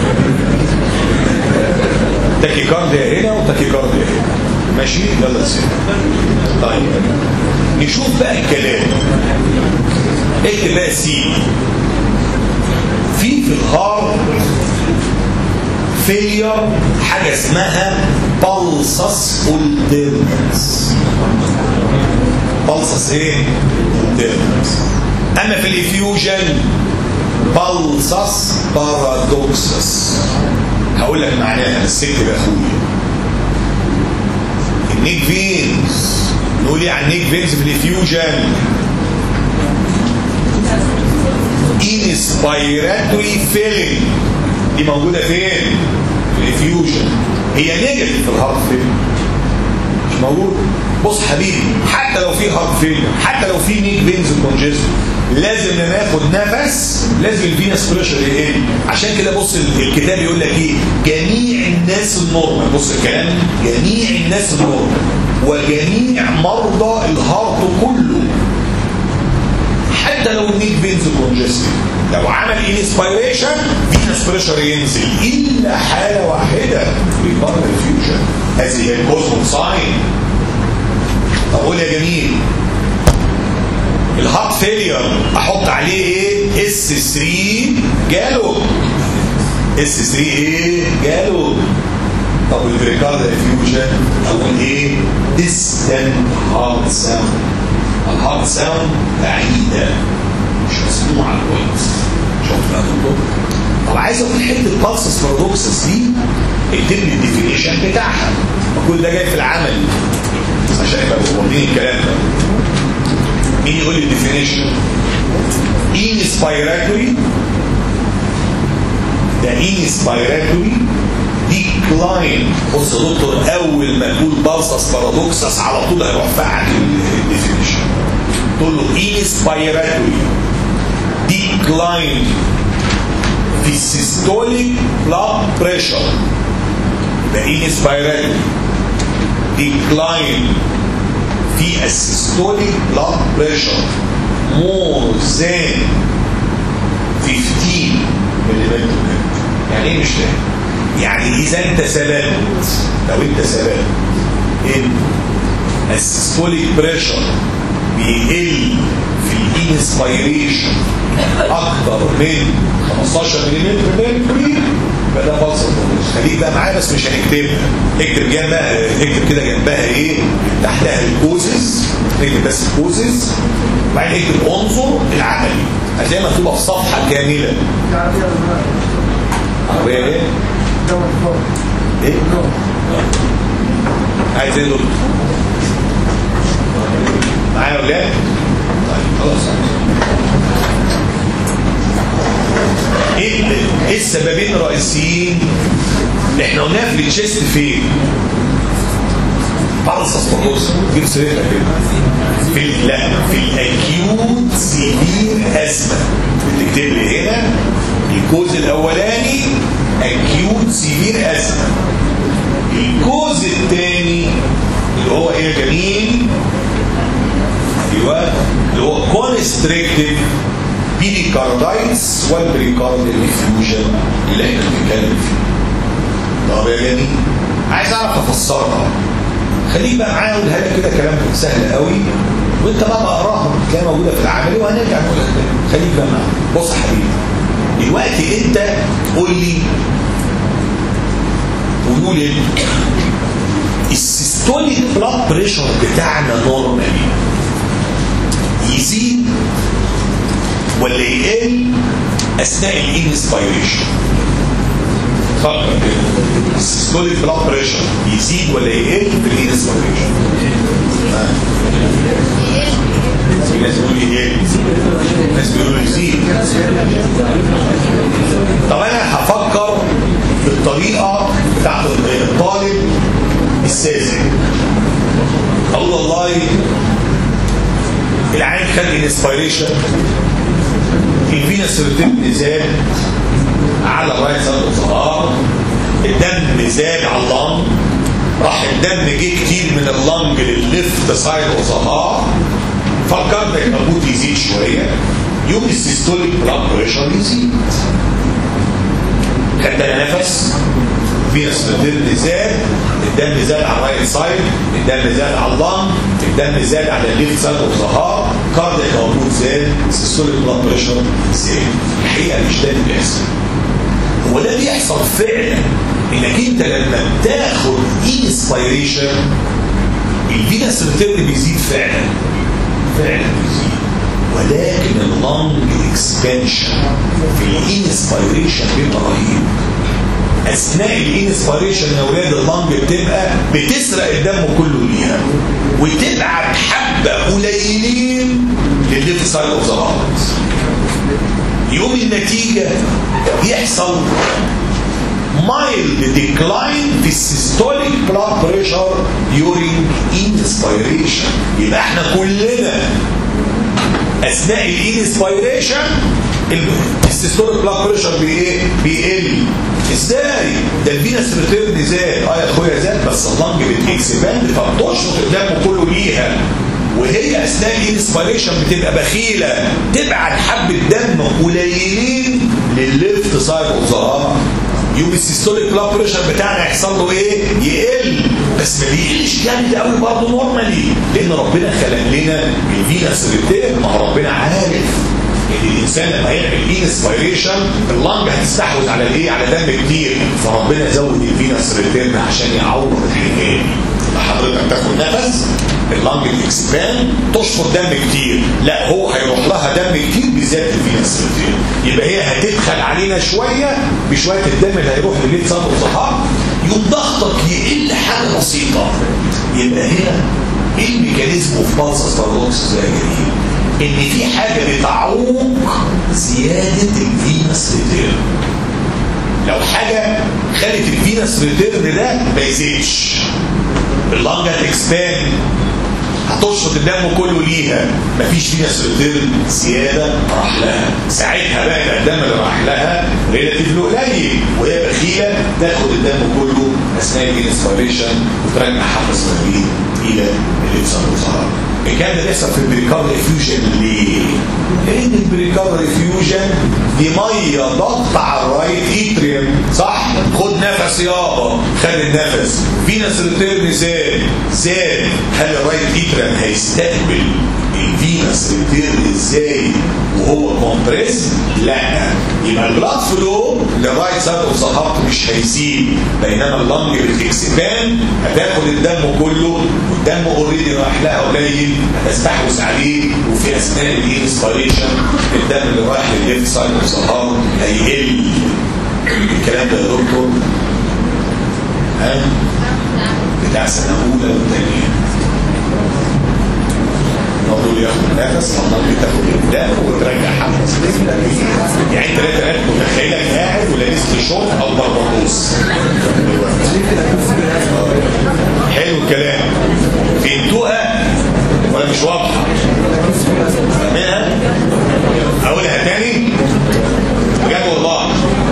تاكي كارد هنا وتاكي كارد هنا. ماشي يلا نسيب. طيب نشوف بقى الكلام. اكتب بقى سي في الهارت فيلير حاجه اسمها بالسس اولترنس. بالسس ايه؟ اولترنس. اما في الافيوجن بالسس بارادوكسس. هقول لك معناها بس اكتب يا اخويا. النيك فينز نقول ايه عن النيك فينز في الافيوجن؟ inspiratory filling. دي موجودة فين؟ في الافيوجن. هي نيجاتيف في الهارت فيلير مش موجود. بص حبيبي، حتى لو في هارت فيلير، حتى لو في نيك فينز كونجستد، لازم لما ناخد نفس لازم الفينس بريشر يقل. عشان كده بص الكتاب يقول لك ايه؟ جميع الناس النورمال. بص الكلام، جميع الناس النورمال وجميع مرضى الهارت كله حتى لو النيك فينز كونجستد لو عمل انسبيريشن فينس بريشر ينزل الا حاله واحده ريكارد الفيوجن. هذه هي الكوزموس ساين. طب قول يا جميل، الهارت فيلير احط عليه ايه؟ اس 3 جاله. اس 3 ايه؟ جاله. طب الريكارد الفيوجن اقول ايه؟ ديستنت هارت ساوند. الهارت ساوند بعيده مش مسموعه كويس. شوف بقى دكتور. طب عايز اقول حته بالسس بارادوكسس دي اكتب لي الديفينيشن بتاعها. كل ده جاي في العمل عشان يبقى واخدين الكلام ده. مين يقول لي الديفينيشن؟ انسبيراتوري ده انسبيراتوري ديكلاين. بص يا دكتور، اول ما تقول بالسس بارادوكسس على طول هيروح فاعل الديفينيشن. تقول له انسبيراتوري ديكلاين في السيستوليك بلاد بريشر. ده انسبيراتوري ديكلاين في السيستوليك بلاد بريشر مور ذان 15 ملم. يعني ايه مش فاهم؟ يعني اذا انت سببت، لو انت سببت ان السيستوليك بريشر بيقل في الانسبيريشن اكتر من 15 ملم فده بالسس. خليك بقى معايا بس مش هنكتبها. اكتب جنبها، اكتب كده جنبها ايه؟ تحتها الكوزز. اكتب بس الكوزز وبعدين اكتب انظر العملي. هتلاقيها مكتوبه في صفحه كامله. عربيه ايه؟ ايه؟ عايز ايه دول؟ معايا ولا طيب خلاص. ايه السببين الرئيسيين اللي احنا قلناها في التشيست فين؟ باراساسبوتوس جيب سريرها كده في الاكيوت سيفير ازمه. بتكتب لي هنا الكوز الاولاني اكيوت سيفير ازمه. الكوز الثاني اللي هو ايه يا جميل؟ ايوه اللي هو كونستريكتيف بيريكاردايتس والبريكارديال افيوجن اللي احنا بنتكلم فيه. طب يا جميل عايز اعرف افسرها. خليك بقى معايا اقولها لك كده كلام سهل قوي وانت بقى اقراها تلاقيها موجوده في العمل وهنرجع نقولها تاني. خليك بقى معايا. بص يا حبيبي دلوقتي انت قول لي قولوا لي السيستوليك بلاد بريشر بتاعنا نورمالي يزيد ولا يقل اثناء الانسبيريشن؟ فكر كده السيستوليك بلاد بريشر يزيد ولا يقل في الانسبيريشن؟ في ناس بيقولوا يقل ناس بيقولوا يزيد. طب انا هفكر بالطريقه بتاعت الطالب الساذج. اقول والله العين خد انسبيريشن الفينس ريتم زاد على الرايت سايد اوف ذا الدم زاد على اللنج راح الدم جه كتير من اللنج للليفت سايد اوف ذا فالكاردياك المفروض يزيد شويه يوم السيستوليك بلاد بريشر يزيد. خدنا نفس فينس ريتم زاد الدم زاد على الرايت سايد الدم زاد على اللنج الدم زاد على الليفت سايد اوف ذا كاردياك المفروض زاد السيستوليك بلاد بريشر زاد. الحقيقه مش ده اللي بيحصل. هو ده بيحصل فعلا انك انت لما بتاخد انسبيريشن الفينس ريتيرن بيزيد فعلا بيزيد ولكن اللنج اكسبانشن في الانسبيريشن بيبقى رهيب. اثناء الانسبيريشن يا اولاد اللنج بتبقى بتسرق الدم كله ليها وتبعت حبه قليلين للليفت سايد اوف ذا هارت. يوم النتيجه يحصل mild decline في السيستوليك blood pressure during inspiration. يبقى احنا كلنا اثناء الانسبيريشن السيستوليك blood pressure بيقل. ازاي؟ ده الفينس ريتيرن زاد يا اخويا زاد بس اللنج بتكسباند فبتشفط الدم كله ليها وهي اثناء الانسبيريشن بتبقى بخيله تبعت حبه دم قليلين للليفت سايد اوف ذا يوم السيستوليك بلاد بريشر بتاعنا يحصل له ايه؟ يقل بس ما بيقلش جامد قوي برضه نورمالي لان ربنا خلق لنا الفينس ريتيرن. ما هو ربنا عارف ان الانسان لما يعمل انسبيريشن اللنج هتستحوذ على الايه؟ على دم كتير فربنا زود الفينس ريتيرن عشان يعوض الحكايه. حضرتك تاخد نفس اللنج اكسبان تشفط دم كتير لا هو هيروح لها دم كتير بذات الفينس ريتيرن يبقى هي هتدخل علينا شويه بشويه الدم اللي هيروح للليفت سايد اوف ذا يوم ضغطك يقل حاجه بسيطه. يبقى هنا ايه الميكانيزم اوف بالسس بارادوكس ده يا جميل؟ ان في حاجه بتعوق زياده الفينس ريتيرن. لو حاجه خلت الفينس ريتيرن ده ما يزيدش اللنج هتكسبان هتشفط الدم كله ليها مفيش فينس ريتيرن زياده راح لها ساعتها بقى الدم اللي راح لها ريلاتيف قليل وهي بخيله تاخد الدم كله اثناء الانسبيريشن وترجع حبه صغيرين الى الليفت سايد. الكلام ده بيحصل في البريكارديال افيوجن ليه؟ لان البريكارديال افيوجن دي ميه ضغط على الرايت اتريوم صح؟ خد نفس يابا خد النفس فينس ريتيرن زاد هل الرايت اتريوم هيستقبل الفينس ريتيرن ازاي وهو كومبريس؟ لا يبقى البلاد فلو للرايت سايد اوف ذا هارت مش هيزيد بينما اللنج بالاكسبان هتاخد الدم كله والدم اوريدي رايح لها قليل هتستحوذ عليه وفي اثناء الانسبيريشن الدم اللي رايح للليفت سايد اوف ذا هارت هيقل. الكلام ده يا دكتور بتاع سنه اولى وثانيه. المفروض ياخد نفس، المفروض تاخد ابداع وترجع حمص. يعني انت لا متخيلك قاعد ولابس لي شورت او بربطوس. حلو الكلام. فهمتوها ولا مش واضحه؟ فاهمينها؟ اقولها تاني بجد والله.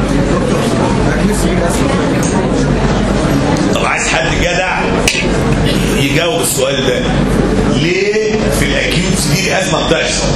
طب عايز حد جدع يجاوب السؤال ده. ليه في الاكيوت سيفير ازمه بتحصل؟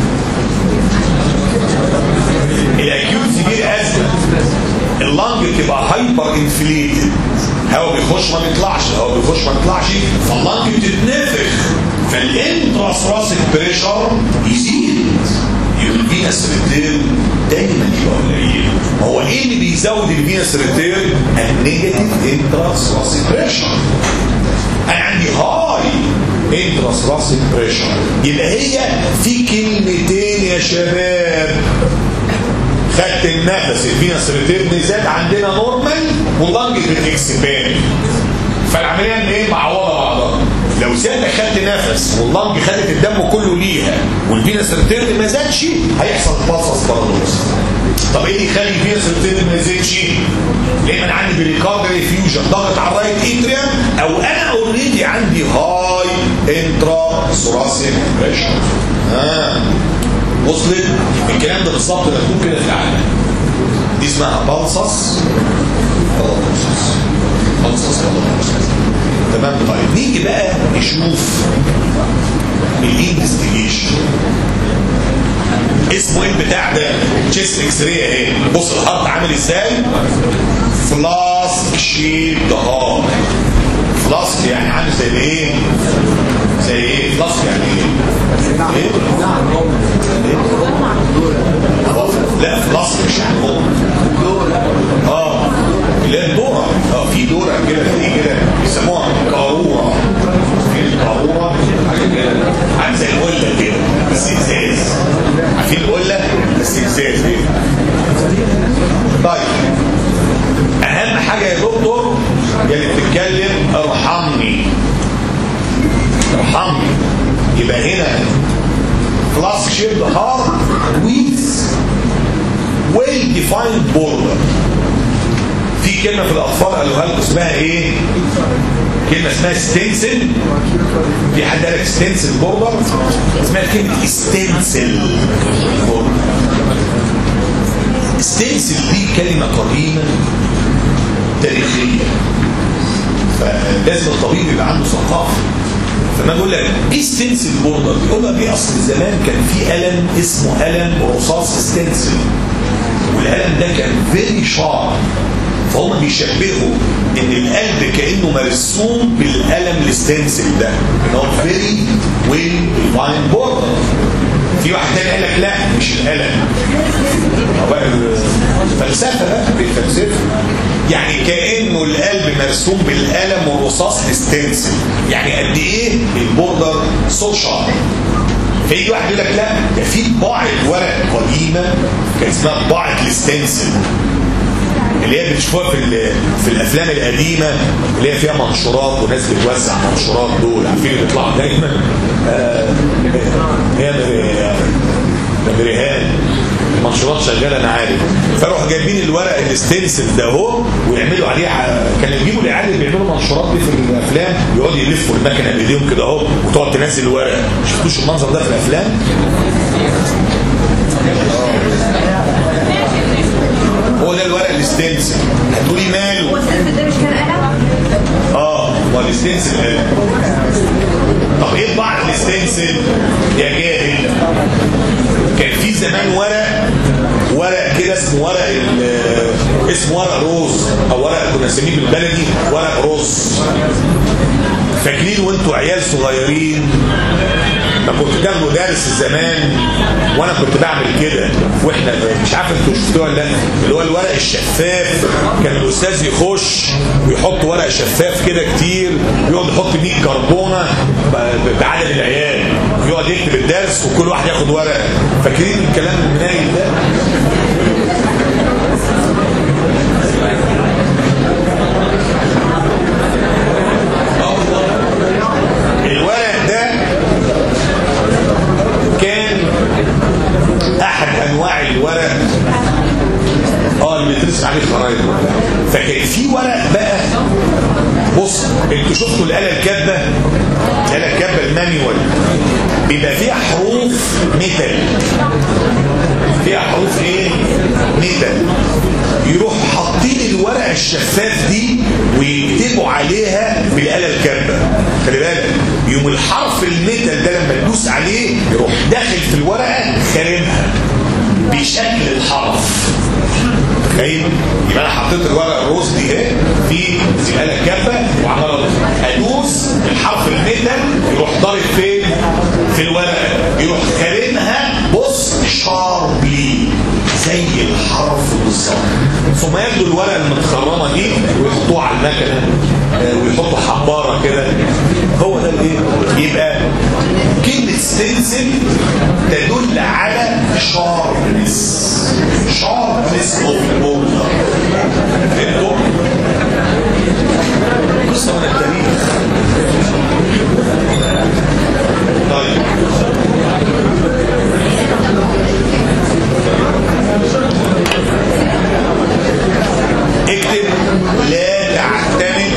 الاكيوت سيفير ازمه اللنج بتبقى هايبر انفليتد، هواء بيخش ما بيطلعش، هواء بيخش ما بيطلعش، فاللنج بتتنفخ، فالانتراسوراسيك بريشر يزيد، يبقى الفينس ريتير دايما يبقى قليل. هو ايه اللي بيزود الفينس ريتير؟ النيجاتيف انتراسوراسيك بريشر. انا عندي هاي انتراسوراسيك بريشر، يبقى هي في كلمتين يا شباب. خدت النفس الفينس ريتير زاد عندنا نورمال واللنج بتكسبان، فالعمليه ان ايه معوضه بعضها. لو زاد خدت نفس واللنج خدت الدم كله ليها والفينس ريتير ما زادش هيحصل بالسس بارادوكس. طب ايه اللي يخلي الفينس ريتير ما يزيدش؟ لان انا عندي بريكارديال فيوجن ضغط على الرايت اتريوم، او انا اوريدي عندي هاي انترا ثوراسيك بريشر. وصلت الكلام ده بالظبط مكتوب كده في العالم. دي اسمها بالسس بالسس. تمام. طيب نيجي بقى نشوف الانفستيجيشن. اسمه ايه البتاع ده؟ تشيست اكس راي اهي. بص الهارت عامل ازاي؟ فلاسك شيب هارت. فلاسك يعني عامل زي ايه؟ زي ايه؟ فلاسك يعني ايه؟ ايه؟ لا فلاسك مش يعني هو اللي هي الدورة. في دورة كده في كده بيسموها قارورة. في القارورة حاجة كده عامل زي القلة كده بس ازاز. عارفين القلة بس ازاز ايه؟ طيب اهم حاجة يا دكتور اللي بتتكلم ارحمني ارحمني. يبقى هنا فلاسك شيب هارت ويز ويل ديفايند بوردر. في كلمة في الأطفال قالوها لكم اسمها إيه؟ كلمة اسمها ستنسل. في حد قال لك ستنسل بوردر؟ اسمها كلمة ستنسل بوردر. ستنسل دي كلمة قديمة تاريخية، فلازم الطبيب يبقى عنده ثقافة. فما بقول لك ايه ستنسل بوردر؟ بيقول لك ايه؟ اصل زمان كان في قلم اسمه قلم رصاص ستنسل، والقلم ده كان فيري شارب، فهم بيشبهوا ان القلب كانه مرسوم بالقلم الستنسل ده، ان هو فيري ويل ديفايند بوردر. في واحد تاني قال لك لا مش القلم، بقى الفلسفه بقى بالفلسفه، يعني كانه القلب مرسوم بالقلم والرصاص الستنسل، يعني قد ايه البوردر سو شارب. فيجي واحد يقول لك لا ده في طباعه ورق قديمه كان اسمها طباعه الستنسل اللي هي بتشوفوها في الافلام القديمه اللي هي فيها منشورات وناس بتوزع منشورات، دول عارفين اللي بيطلعوا دايما هي بريهان المنشورات شغاله انا عارف. فروحوا جايبين الورق الستنسل ده اهو ويعملوا عليه كانوا يجيبوا العيال اللي بيعملوا منشورات دي في الافلام يقعدوا يلفوا المكنه بايديهم كده اهو وتقعد تنزل الورق. شفتوش المنظر ده في الافلام؟ هو ده الورق الستنسل. هتقولي ماله؟ هو الستنسل ده مش كان قلم؟ هو الستنسل قلم. طب ايه طباعة الستنسل يا جاهل؟ كان في زمان ورق كده اسمه ورق روز، او ورق كنا نسميه بالبلدي ورق روز. فاكرين وانتوا عيال صغيرين ما كنت تاخدوا درس زمان وانا كنت بعمل كده، واحنا مش عارف انتوا شفتوه ولا لا، اللي هو الورق الشفاف. كان الاستاذ يخش ويحط ورق شفاف كده كتير، يقعد يحط بيه كربونه بعدد العيال، يقعد يكتب الدرس وكل واحد ياخد ورقه. فاكرين الكلام المنايل ده؟ شفتوا الآلة الكابة؟ الآلة الكابة المانيوال بيبقى فيها حروف ميتال، فيها حروف ايه؟ ميتال. يروح حاطين الورقة الشفاف دي ويكتبوا عليها بالآلة الكابة. خلي بالك، يوم الحرف الميتال ده لما تدوس عليه يروح داخل في الورقة خارمها بشكل الحرف. تخيل، يبقى انا حطيت الورقه الروز دي اهي في الآلة الكابة وعمال ادوس الحرف الميتال يروح ضارب فين؟ في الورقه، يروح خارمها بص شاربلي زي الحرف بالظبط. ثم ياخدوا الورقه المتخرمه دي ويحطوها على المكنه ويحطوا حباره كده. هو ده الايه؟ يبقى كلمه ستنسل تدل على شاربنس، شاربنس اوف بوردر. فهمتوا؟ قصه من التاريخ. طيب اكتب لا تعتمد.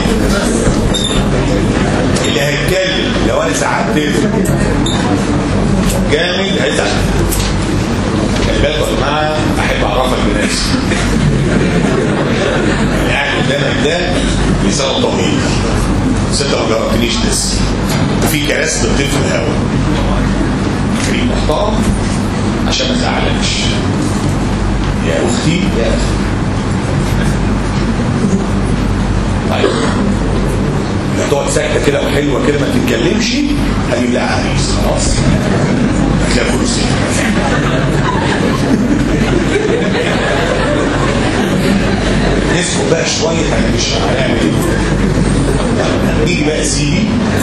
اللي هيتكلم لو انا ساعدته جامد هيزعل. خلي بالك يا جماعه، احب اعرفك بنفسي. اللي قاعد قدامك ده لسانه طويل، بس انت ما جربتنيش لسه. وفي كراسي بتطير في الهواء. فريق محترم عشان ما ازعلكش يا اختي يا اخي. طيب تقعد ساكته كده وحلوه كده ما تتكلمش، هجيب لها عريس خلاص. هتلاقي كرسي. نسكت بقى شويه، احنا مش هنعمل ايه. نيجي بقى سيدي.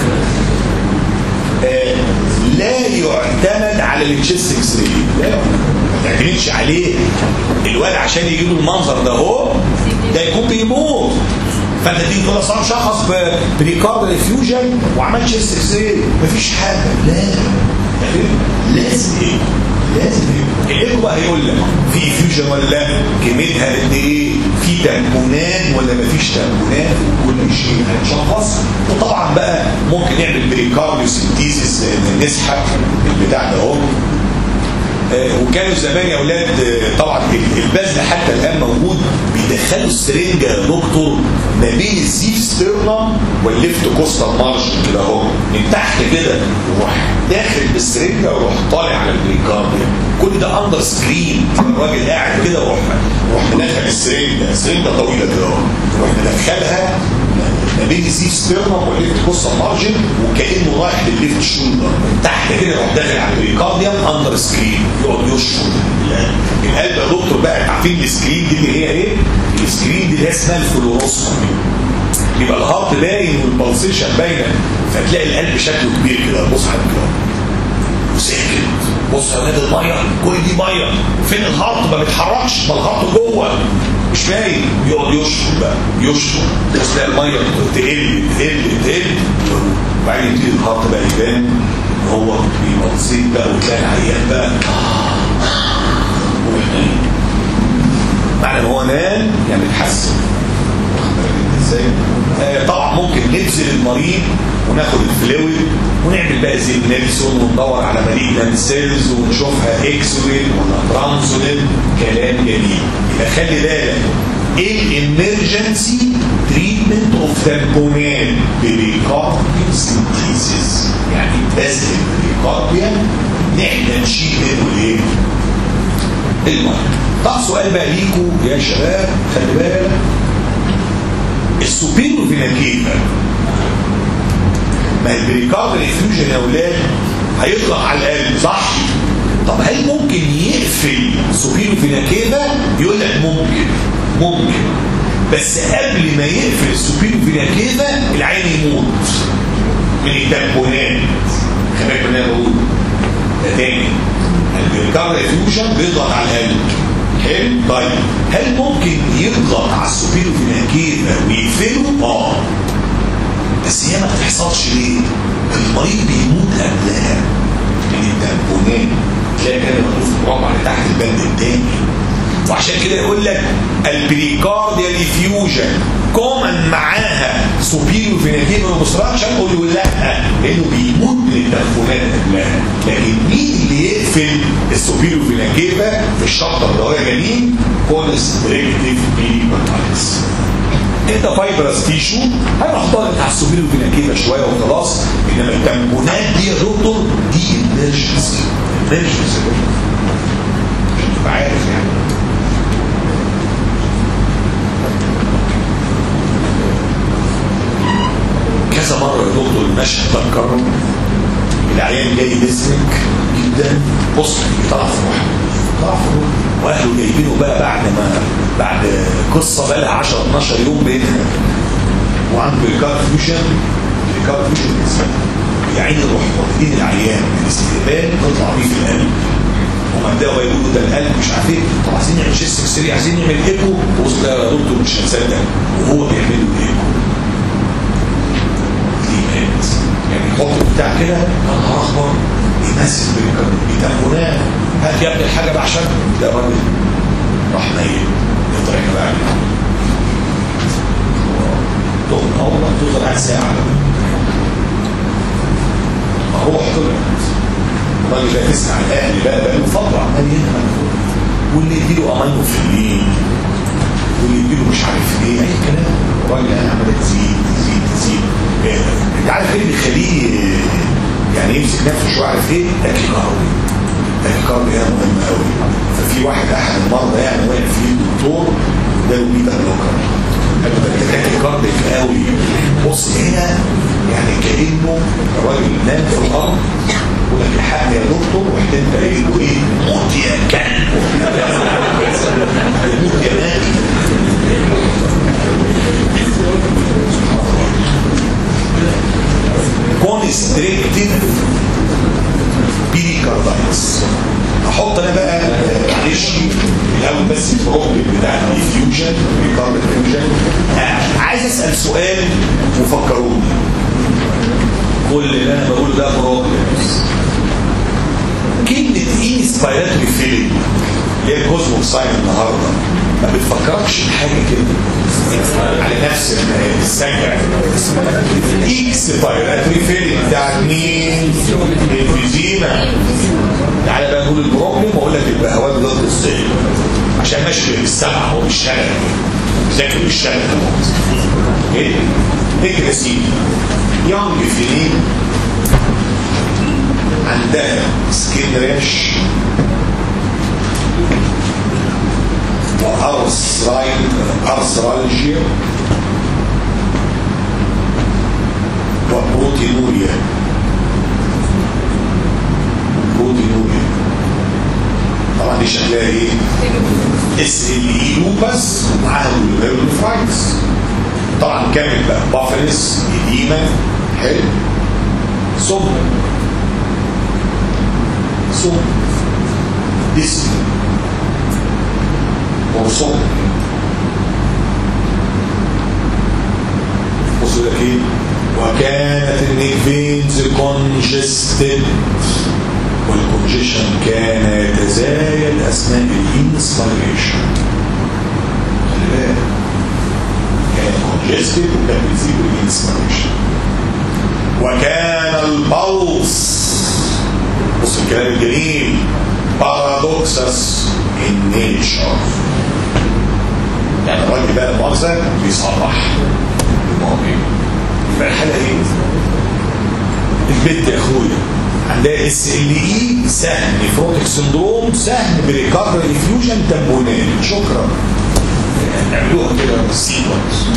لا يعتمد على التشيست اكس راي، لا ما تعتمدش عليه. الواد عشان يجيب المنظر ده اهو ده يكون بيموت، فانت تيجي تقول اصلا شخص بريكارد ريفيوجن وعمل تشيست اكس راي مفيش حاجه. لا لازم ايه؟ لازم ايه؟ الايكو بقى هيقول لك في فيوجن ولا لا، كميتها قد ايه، في تامبونات ولا مفيش تامبونات، كل شيء هيتشخص. وطبعا بقى ممكن نعمل بريكارديوسنتيسيس، نسحب البتاع ده اهو. وكانوا زمان يا اولاد طبعا البذل حتى الان موجود، بيدخلوا السرنجه يا دكتور ما بين الزيف ستيرنم والليفت كوستال مارجن كده اهو من تحت كده، وراح داخل بالسرنجه ويروح طالع على البريكارديوم. كل ده اندر سكرين، الراجل قاعد كده ويروح مدخل السرنجه طويله كده اهو، يروح مدخلها ما بين الزيف ستيرنم والليفت كوستال مارجن وكانه رايح للليفت شولدر تحت كده، يروح داخل على البريكارديوم اندر سكرين يقعد يشفط القلب يا دكتور. بقى عارفين السكرين دي اللي هي ايه؟ السكرين دي اللي هي اسمها الفلوروسكوبي، يبقى الهارت باين والبلسيشن باينه، فتلاقي القلب شكله كبير كده. بص حضرتك كده وساكت، بص يا ولاد الميه كل دي ميه، فين الهارت؟ ما بيتحركش، ما الهارت جوه مش باين. يقعد يشفط بقى يشفط، بس تلاقي الميه تقل وبعدين يبتدي الهارت بقى يبان هو بيبلسيت بقى، وتلاقي العيان بقى معنى ان هو نام يعني اتحسن. ازاي؟ طبعا ممكن نبذل المريض وناخد الفلويد ونعمل بقى زي نيلسون وندور على مالجنانت سيلز ونشوفها اكسولين ولا ترانسولين. كلام جميل. يبقى خلي بالك ايه الامرجنسي تريتمنت اوف تامبونات بريكارديو سنتيسيس، يعني بذل البريكارديا نحن نشيل ايه المرض. طب سؤال بقى ليكوا يا شباب، خلي بالك السوبيرو فينا كيفا، ما البريكارد ريفيوجن يا اولاد هيطلق على القلب صح؟ طب هل ممكن يقفل سوبيرو فينا كيفا؟ يقول لك ممكن بس قبل ما يقفل السوبيرو فينا كيفا العين يموت من التامبونات. خلي بالك من اللي انا بقوله ده تاني، البريكارد ريفيوجن بيضغط على القلب. حلو. طيب هل ممكن يضغط على السوبيرو فينا كيفا ويقفله؟ بس هي ما بتحصلش ليه؟ المريض بيموت قبلها من التامبونات. تلاقي كده مكتوب في المربع اللي تحت البند الثاني وعشان كده يقول لك البريكارديال افيوجن كومن معاها سوبيريور فينا كيفا اوبستراكشن، قول له لا لانه بيموت من التدخلات قبلها. لكن مين اللي يقفل السوبيريور فينا كيفا في الشابتر اللي هو جميل؟ كونستريكتيف بيريكاردايتس. انت فايبرس تيشو هنحطها على السوبيريور فينا كيفا شويه وخلاص، انما التمبونات دي يا دكتور دي امرجنسي عشان تبقى عارف يعني. كذا مرة يا دكتور المشهد ده اتكرر، العيان جاي بيسمك جدا، بص يطلع في روحه واهله جايبينه بقى بعد قصة بقى لها 10 12 يوم بينها، وعنده ريكارفيوجن يا عيني نروح واخدين العيان من الاستقبال نطلع بيه في القلب، وما بداوا يقولوا ده القلب مش عارف ايه، طب عايزين نعمل شيست اكس راي، عايزين نعمل ايكو، وسط يا دكتور مش هنصدق وهو بيعمل له ايكو. يعني يحط بتاع كده انا اخبر يمثل بتنبونات، هات يا ابني الحاجه بقى عشان ده راجل راح نايم يطلع بقى والله توصل قاعد ساعه اروح طلعت الراجل ده تسمع الاهل بقى له فتره عمال ينهى، واللي يديله امانه في الليل واللي يديله مش عارف ايه اي كلام، الراجل انا عمال تزيد انت عارف ايه اللي بيخليه يعني يمسك نفسه شويه؟ عارف ايه؟ تاكيكارديا مهم قوي. ففي واحد احد المرضى يعني واقف فيه الدكتور ده بيتا بلوكر، قال له ده تاكيكارديك قوي، بص هنا يعني كانه الراجل نام في الارض يقول لك الحقني يا دكتور، رحت انت قايل له ايه؟ موت يا كلب موت يا نادي. كونستريكتيف بيريكاردايتس. احط انا بقى معلش الاول بس البروبلم بتاع الديفيوجن بيريكاردال ديفيوجن. عايز اسال سؤال وفكروني، كل اللي انا بقوله ده بروبلمز. كلمه انسبيراتوري فيلينج اللي هي الكوزموك ساين النهارده ما بتفكركش بحاجه كده على نفس السنجع؟ اكسبيراتوري فيلينج بتاع مين؟ الفيزيما. تعالى بقى نقول البروبلم واقول لك البهوات ضد ازاي عشان ماشي بالسبعه هو بيشتغل ذاكر بيشتغل ايه؟ ايه يا سيدي؟ يونج فيلين عندها سكين ريش وأرثرالجيا وبروتينوريا. طبعا دي شكلها ايه؟ SLE لوبس معاها الفرايتس. طبعا كامل بقى بافلس إديمة حلو صم ديسم وصم. بصوا لك ايه؟ وكانت النيكفينز كونجستد، والكونجيشن كان يتزايد اثناء الانسبيريشن. خلي بالك كان كونجستد وكان بيزيد الانسبيريشن. وكان البلس، بص الكلام الجميل، بارادوكسس ان نيتشر. يعني الراجل بقى المؤاخذه بيصرح المواضيع. يبقى الحاله ايه؟ البنت يا اخويا عندها SLE سهم نيفروتيك سندروم، سهم بريكاردال افيوجن تمبونات. شكرا. نعملوها كده بالسيكونس.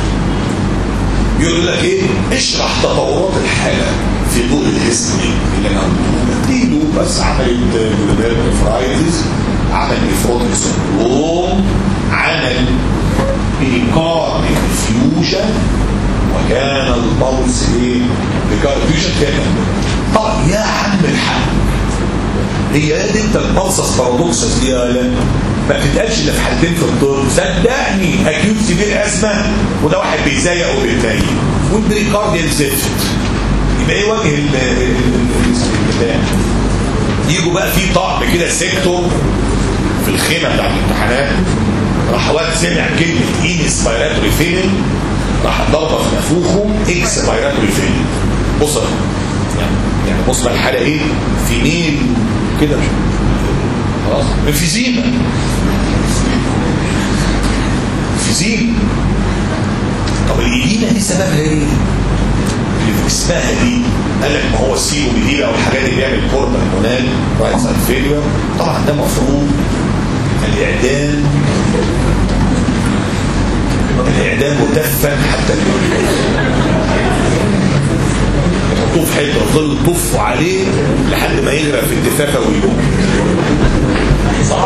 يقول لك ايه؟ اشرح تطورات الحاله في ضوء الهيستوري اللي انا بديله. بس عملت جلوبال نيفرايتس، عمل نيفروتيك سندروم، عمل بريكاردال افيوجن، وكان البلس ايه؟ بريكاردال افيوجن كان. طب يا عم الحاج، هي دي انت البلسس بارادوكسس دي لا ما بتتقالش الا في حالتين في الطب. صدقني اكيوت سيفير ازمه وده واحد بيزيق وبيتضايق، والبريكارديال زفت. يبقى ايه وجه البتاع؟ يجوا بقى في طعم كده سيكتور في الخيمه بتاعت الامتحانات، راح واد سمع كلمه انسبيراتوري فيلم، راح ضربه في نافوخه اكسبيراتوري فيلم. بص يعني بص بقى الحاله ايه؟ في ميل كده خلاص انفيزيما طب الإديمة دي سببها ايه؟ اللي في اسمها دي قال لك ما هو السيبو بديلة او الحاجات اللي بيعمل كوربا هرمونال رايت سايد فيلير. طبعا ده مفروض الاعدام مدفن حتى يحطوه في حته يفضلوا يطفوا عليه لحد ما يغرق في الدفافه ويقوم. صح؟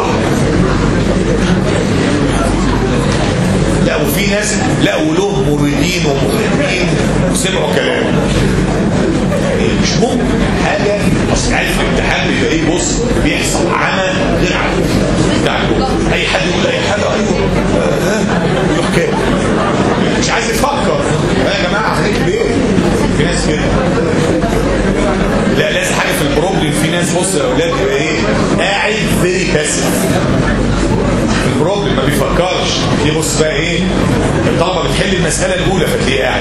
لا وفي ناس لقوا له مريدين ومغربين وسمعوا كلامه. مش ممكن حاجه اصل عارف الامتحان بيبقى ايه؟ بص بيحصل عمى غير عمى بتاعته. اي حد يقول اي حاجه ايوه يحكي مش عايز يفكر. يا جماعه هنكتب ايه؟ في ناس كده لا لازم حاجه في البروبلم. في ناس بص يا اولاد يبقى ايه؟ قاعد فيري باسف في البروبلم ما بيفكرش. دي بص بقى ايه؟ الطلبه بتحل المساله الاولى فتلاقيه قاعد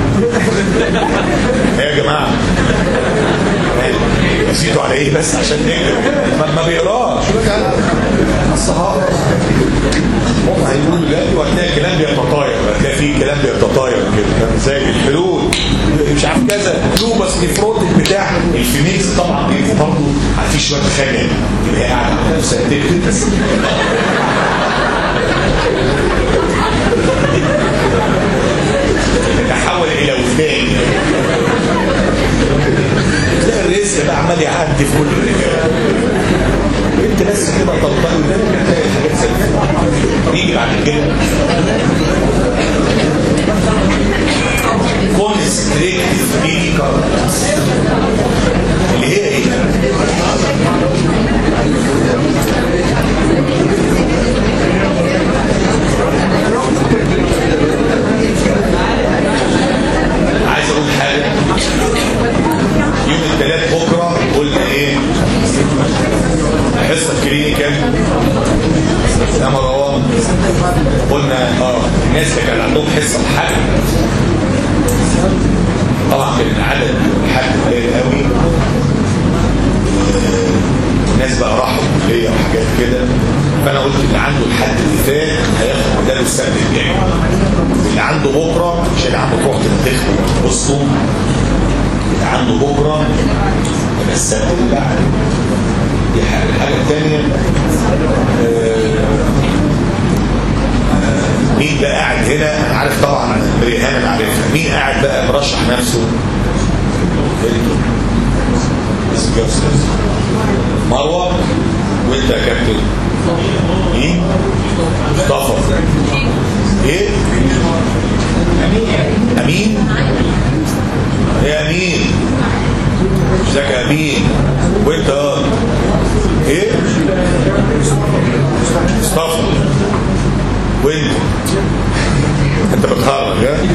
يا جماعه نسيتوا على ايه بس عشان نكتب ما بيقراش الصحابه هم هيقولوا دلوقتي وهتلاقي الكلام بيتطاير، هتلاقي فيه كلام بيتطاير كده زي الحلول مش عارف كذا لوبس نفروتك بتاع الفينيكس. طبعا بيبقوا برضه في شويه خجل يبقى قاعد على نفسه تكتب بس تحول الى وفدان. تلاقي الرزق بقى عمال يعدي في كل الرجال. انت بس كده طلطان قدامك هتلاقي الحاجات سلبيه. نيجي بعد كده كونستريكتيف بيكاردس اللي هي ايه؟ عايز اقول حاجه. يوم الثلاث بكره قلنا ايه؟ حصه كلينيكال يا مروان. قلنا الناس اللي كان عندهم حصه الحد طبعا كان عدد الحد قليل قوي. الناس بقى راحوا الكليه وحاجات كده. فانا قلت اللي عنده الحد اللي فات هياخد بداله السنه الجايه. اللي عنده بكره مش اللي عنده تروح تنتخب بصوا. اللي عنده بكره يبقى السنه اللي بعد. دي الحاجه الثانيه مين بقى قاعد هنا؟ انا عارف طبعا بريهان انا عارفها. مين قاعد بقى مرشح نفسه؟ اسمه يا استاذ مروه. وانت يا كابتن مين؟ مصطفى. ايه؟ امين. يا امين ازيك يا امين؟ وانت ايه؟ مصطفى. وانت انت بتهرج ها؟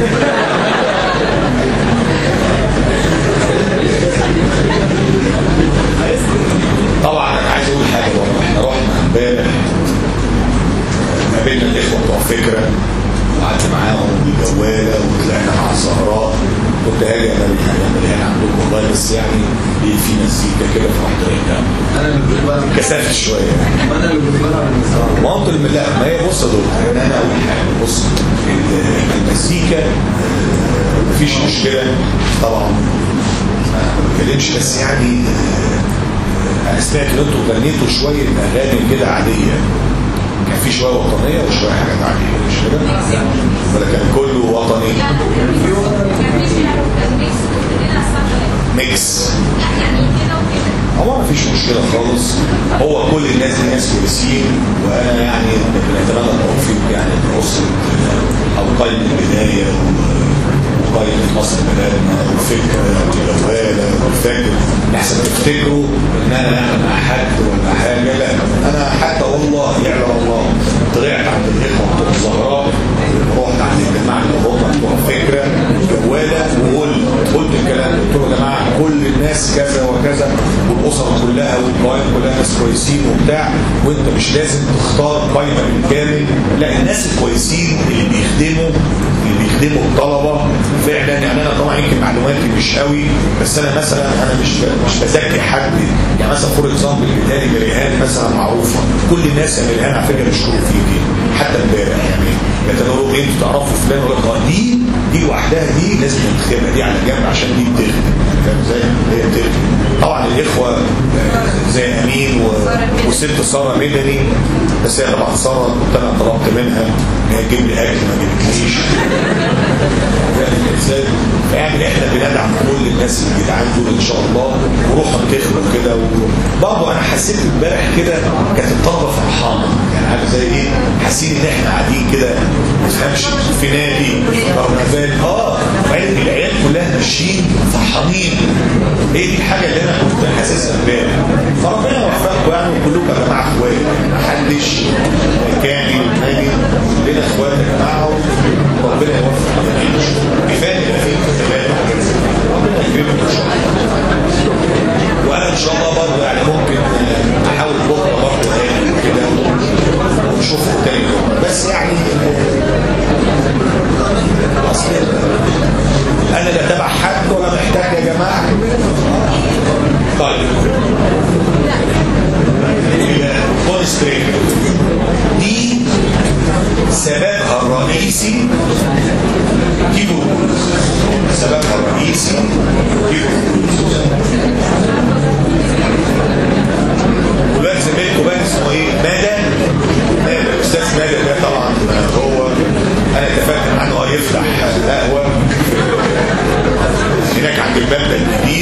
طبعا انا عايز اقول حاجه برضه. احنا رحنا امبارح قابلنا الاخوه بتوع فكره وقعدت معاهم بجواله وطلعنا مع الزهراء. كنت هاجي اعمل هنا عندكم والله بس يعني في مزيكا كده فرحت رجعت. انا اللي بقى كسفت شويه. انا اللي بقى ما انت اللي لا ما هي بص دول انا اول حاجه بص المزيكا مفيش مشكله طبعا ما بتكلمش بس يعني انا سمعت ان انتوا غنيتوا شويه اغاني كده عاديه. كان في شويه وطنيه وشويه حاجات عاديه مش كده؟ ولا كان كله وطني؟ ميكس. هو ما فيش مشكله خالص. هو كل الناس دي ناس كويسين وانا يعني بنتمنى التوفيق يعني لاسره او قائد البدايه وقائد مصر بلادنا والفكره والجواله والفجر. احسن تفتكروا ان انا يعني مع حد ولا حاجه. لا انا حتى والله يعلم الله طلعت عند الاخوه بتوع الزهراء رحت عند الجماعه اللي هم بتوع فكره جواله وقلت الكلام. قلت لهم يا جماعه كل الناس كذا وكذا والاسر كلها والقوائم كلها ناس كويسين وبتاع، وانت مش لازم تختار قائمه بالكامل. لا، الناس الكويسين اللي بيخدموا الطلبه فعلا. يعني انا طبعا يمكن معلوماتي مش قوي، بس انا مثلا مش بزكي حد. يعني مثلا فور اكزامبل بتاعي مريهان مثلا معروفه، كل الناس يا مريهان على فكره بيشكروا فيكي حتى امبارح. يعني يتدوروا ايه انتوا تعرفوا فلان ولا دي لوحدها دي لازم ننتخبها دي على جنب عشان دي بتخدم. فاهم ازاي؟ هي بتخدم. طبعا الاخوه زي امين وست ساره مدني، بس هي طبعا ساره كنت انا طلبت منها ان هي تجيب لي اكل ما جبتليش. ازاي؟ يعني احنا بندعم كل الناس الجدعان دول ان شاء الله، وروحوا انتخبوا كده. وبرضه انا حسيت امبارح كده كانت الطلبه فرحانه، يعني عارف زي ايه؟ حاسين ان احنا قاعدين كده ما تفهمش في نادي كرنفال. وبعدين العيال كلها ماشيين فرحانين. هي دي الحاجه اللي انا كنت حاسسها امبارح. فربنا يوفقكم يعني، وكلكم يا جماعه اخوات، محدش كامل نادي، كلنا اخوات يا جماعه، وربنا يوفق الجميع. كفايه يبقى في انتخابات ربنا يكرمكم ان شاء الله. وانا ان شاء الله برضه يعني ممكن احاول بكره برضه كده ونشوفه تاني، بس يعني اصل انا لا تبع حد ولا محتاج يا جماعه. طيب الكونستريكت دي سببها الرئيسي كيبورد. سببها الرئيسي كيبورد. ولاد زميلكم بقى اسمه ايه؟ مدى. الاستاذ مدى ده طبعا هو انا اتفقت معاه انه هيفتح قهوه هناك عند الباب الجديد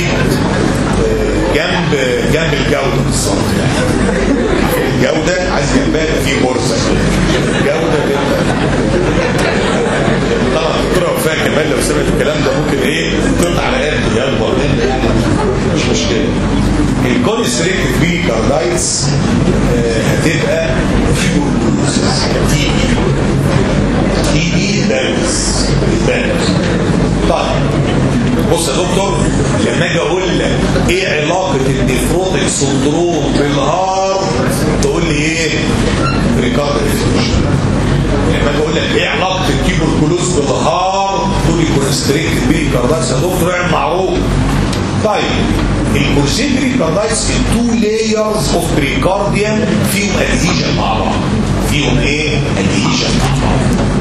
جنب الجوده بالظبط. يعني الجوده عايز جنبها في بورصه الجوده طبعا الدكتوره وفاء كمان لو سمعت الكلام ده ممكن ايه تقطع على قد يلا مش مشكله. الكونستريكتيف بيريكاردايتس هتبقى فيبروزس تي بي بالانس. طيب بص يا دكتور، لما اجي اقول لك ايه علاقه النيفروتيك سندروم بالهارت تقول لي ايه؟ بريكارديال انفيوجن. لما اجي اقول لك ايه علاقه التيبركلوز بالهارت تقول لي كونستريكتيف بيريكاردايتس. يا دكتور اعمل معروف. طيب الكونستريكتيف بيريكاردايتس التو لايرز اوف بريكارديوم فيهم ادهيجن مع بعض. فيهم ايه؟ ادهيجن مع بعض.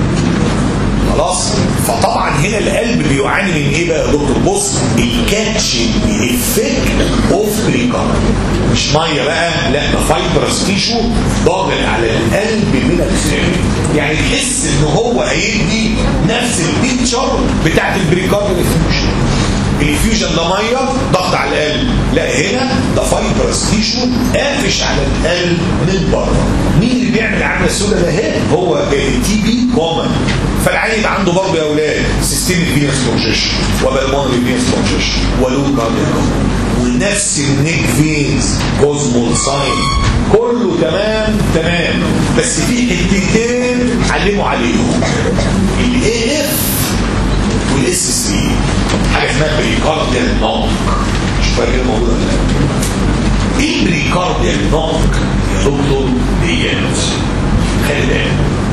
خلاص. فطبعا هنا القلب بيعاني من ايه بقى يا دكتور؟ بص، الكاتشنج افكت اوف بريكارديوم. مش ميه بقى، لا ده فايبرس تيشو ضاغط على القلب من الخارج. يعني تحس ان هو هيدي نفس البيكتشر بتاعت البريكارديوم افيوجن. الانفيوجن ده ميه ضغط على القلب، لا هنا ده فايبرس تيشو قافش على القلب من بره. مين اللي بيعمل العمليه السوداء ده؟ هو التي بي كومن. فالعيان يبقى عنده برضه يا اولاد سيستميك فينس كونجيشن وبالمونري فينس كونجيشن ولو كاردياك ونفس النيك فينز كوزمول ساين كله تمام. بس في حتتين علموا عليهم، الاي اف والاس 3. حاجه اسمها بريكارديال نوك. مش فاكر الموضوع ده. ايه بريكارديال نوك يا دكتور؟ ديت خلي بالك.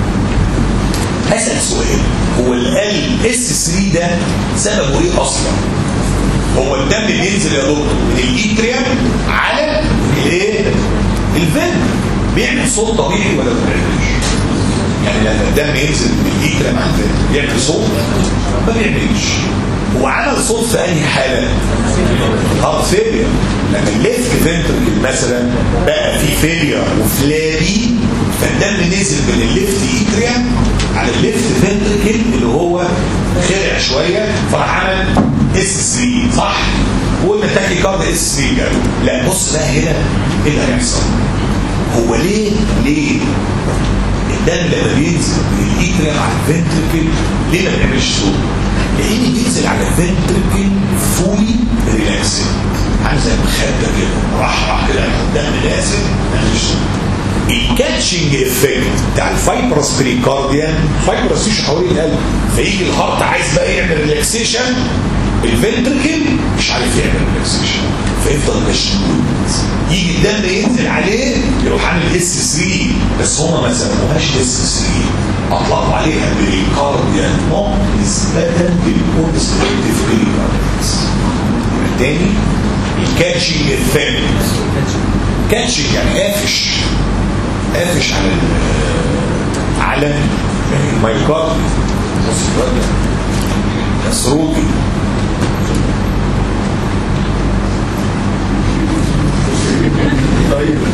هسأل سؤال، هو القلب اس 3 ده سببه ايه اصلا؟ هو الدم بينزل يا دكتور من الاتريم على الايه؟ الفن. بيعمل صوت طبيعي ولا ما بيعملش؟ يعني لما الدم ينزل من الاتريم على الفن بيعمل صوت؟ ما بيعملش. هو عمل صوت في انهي حاله؟ هارت فيلير. لما الليفت فنتركل مثلا بقى في فيلير وفلاري، فالدم نزل من الليفت اتريم على الليفت فنتركل اللي هو خرع شويه، فراح عمل اس 3 صح؟ وقلنا تاكي كارد اس 3 جاله. لا بص بقى هنا ايه اللي هيحصل؟ هو ليه الدم لما بينزل من الاتريم على الفنتركل ليه ما بيعملش صوت؟ لان بينزل على الفنتركل فولي ريلاكسد، عامل زي المخده كده، راح كده الدم نازل ما بيعملش صوت. الكاتشنج افكت بتاع الفايبرس بريكارديان، فايبرس تيشو حوالين القلب، فيجي الهارت عايز بقى يعمل ريلاكسيشن الفنتركل مش عارف يعمل ريلاكسيشن، فيفضل مشدود، يجي الدم ينزل عليه يروح عامل اس 3، بس هما ما سموهاش اس 3، اطلقوا عليها بريكارديال نوت نسبة للكونستريكتيف بريكارديالز. تاني الكاتشنج افكت، كاتشنج يعني قافش على المايوكارد مسروقي. طيب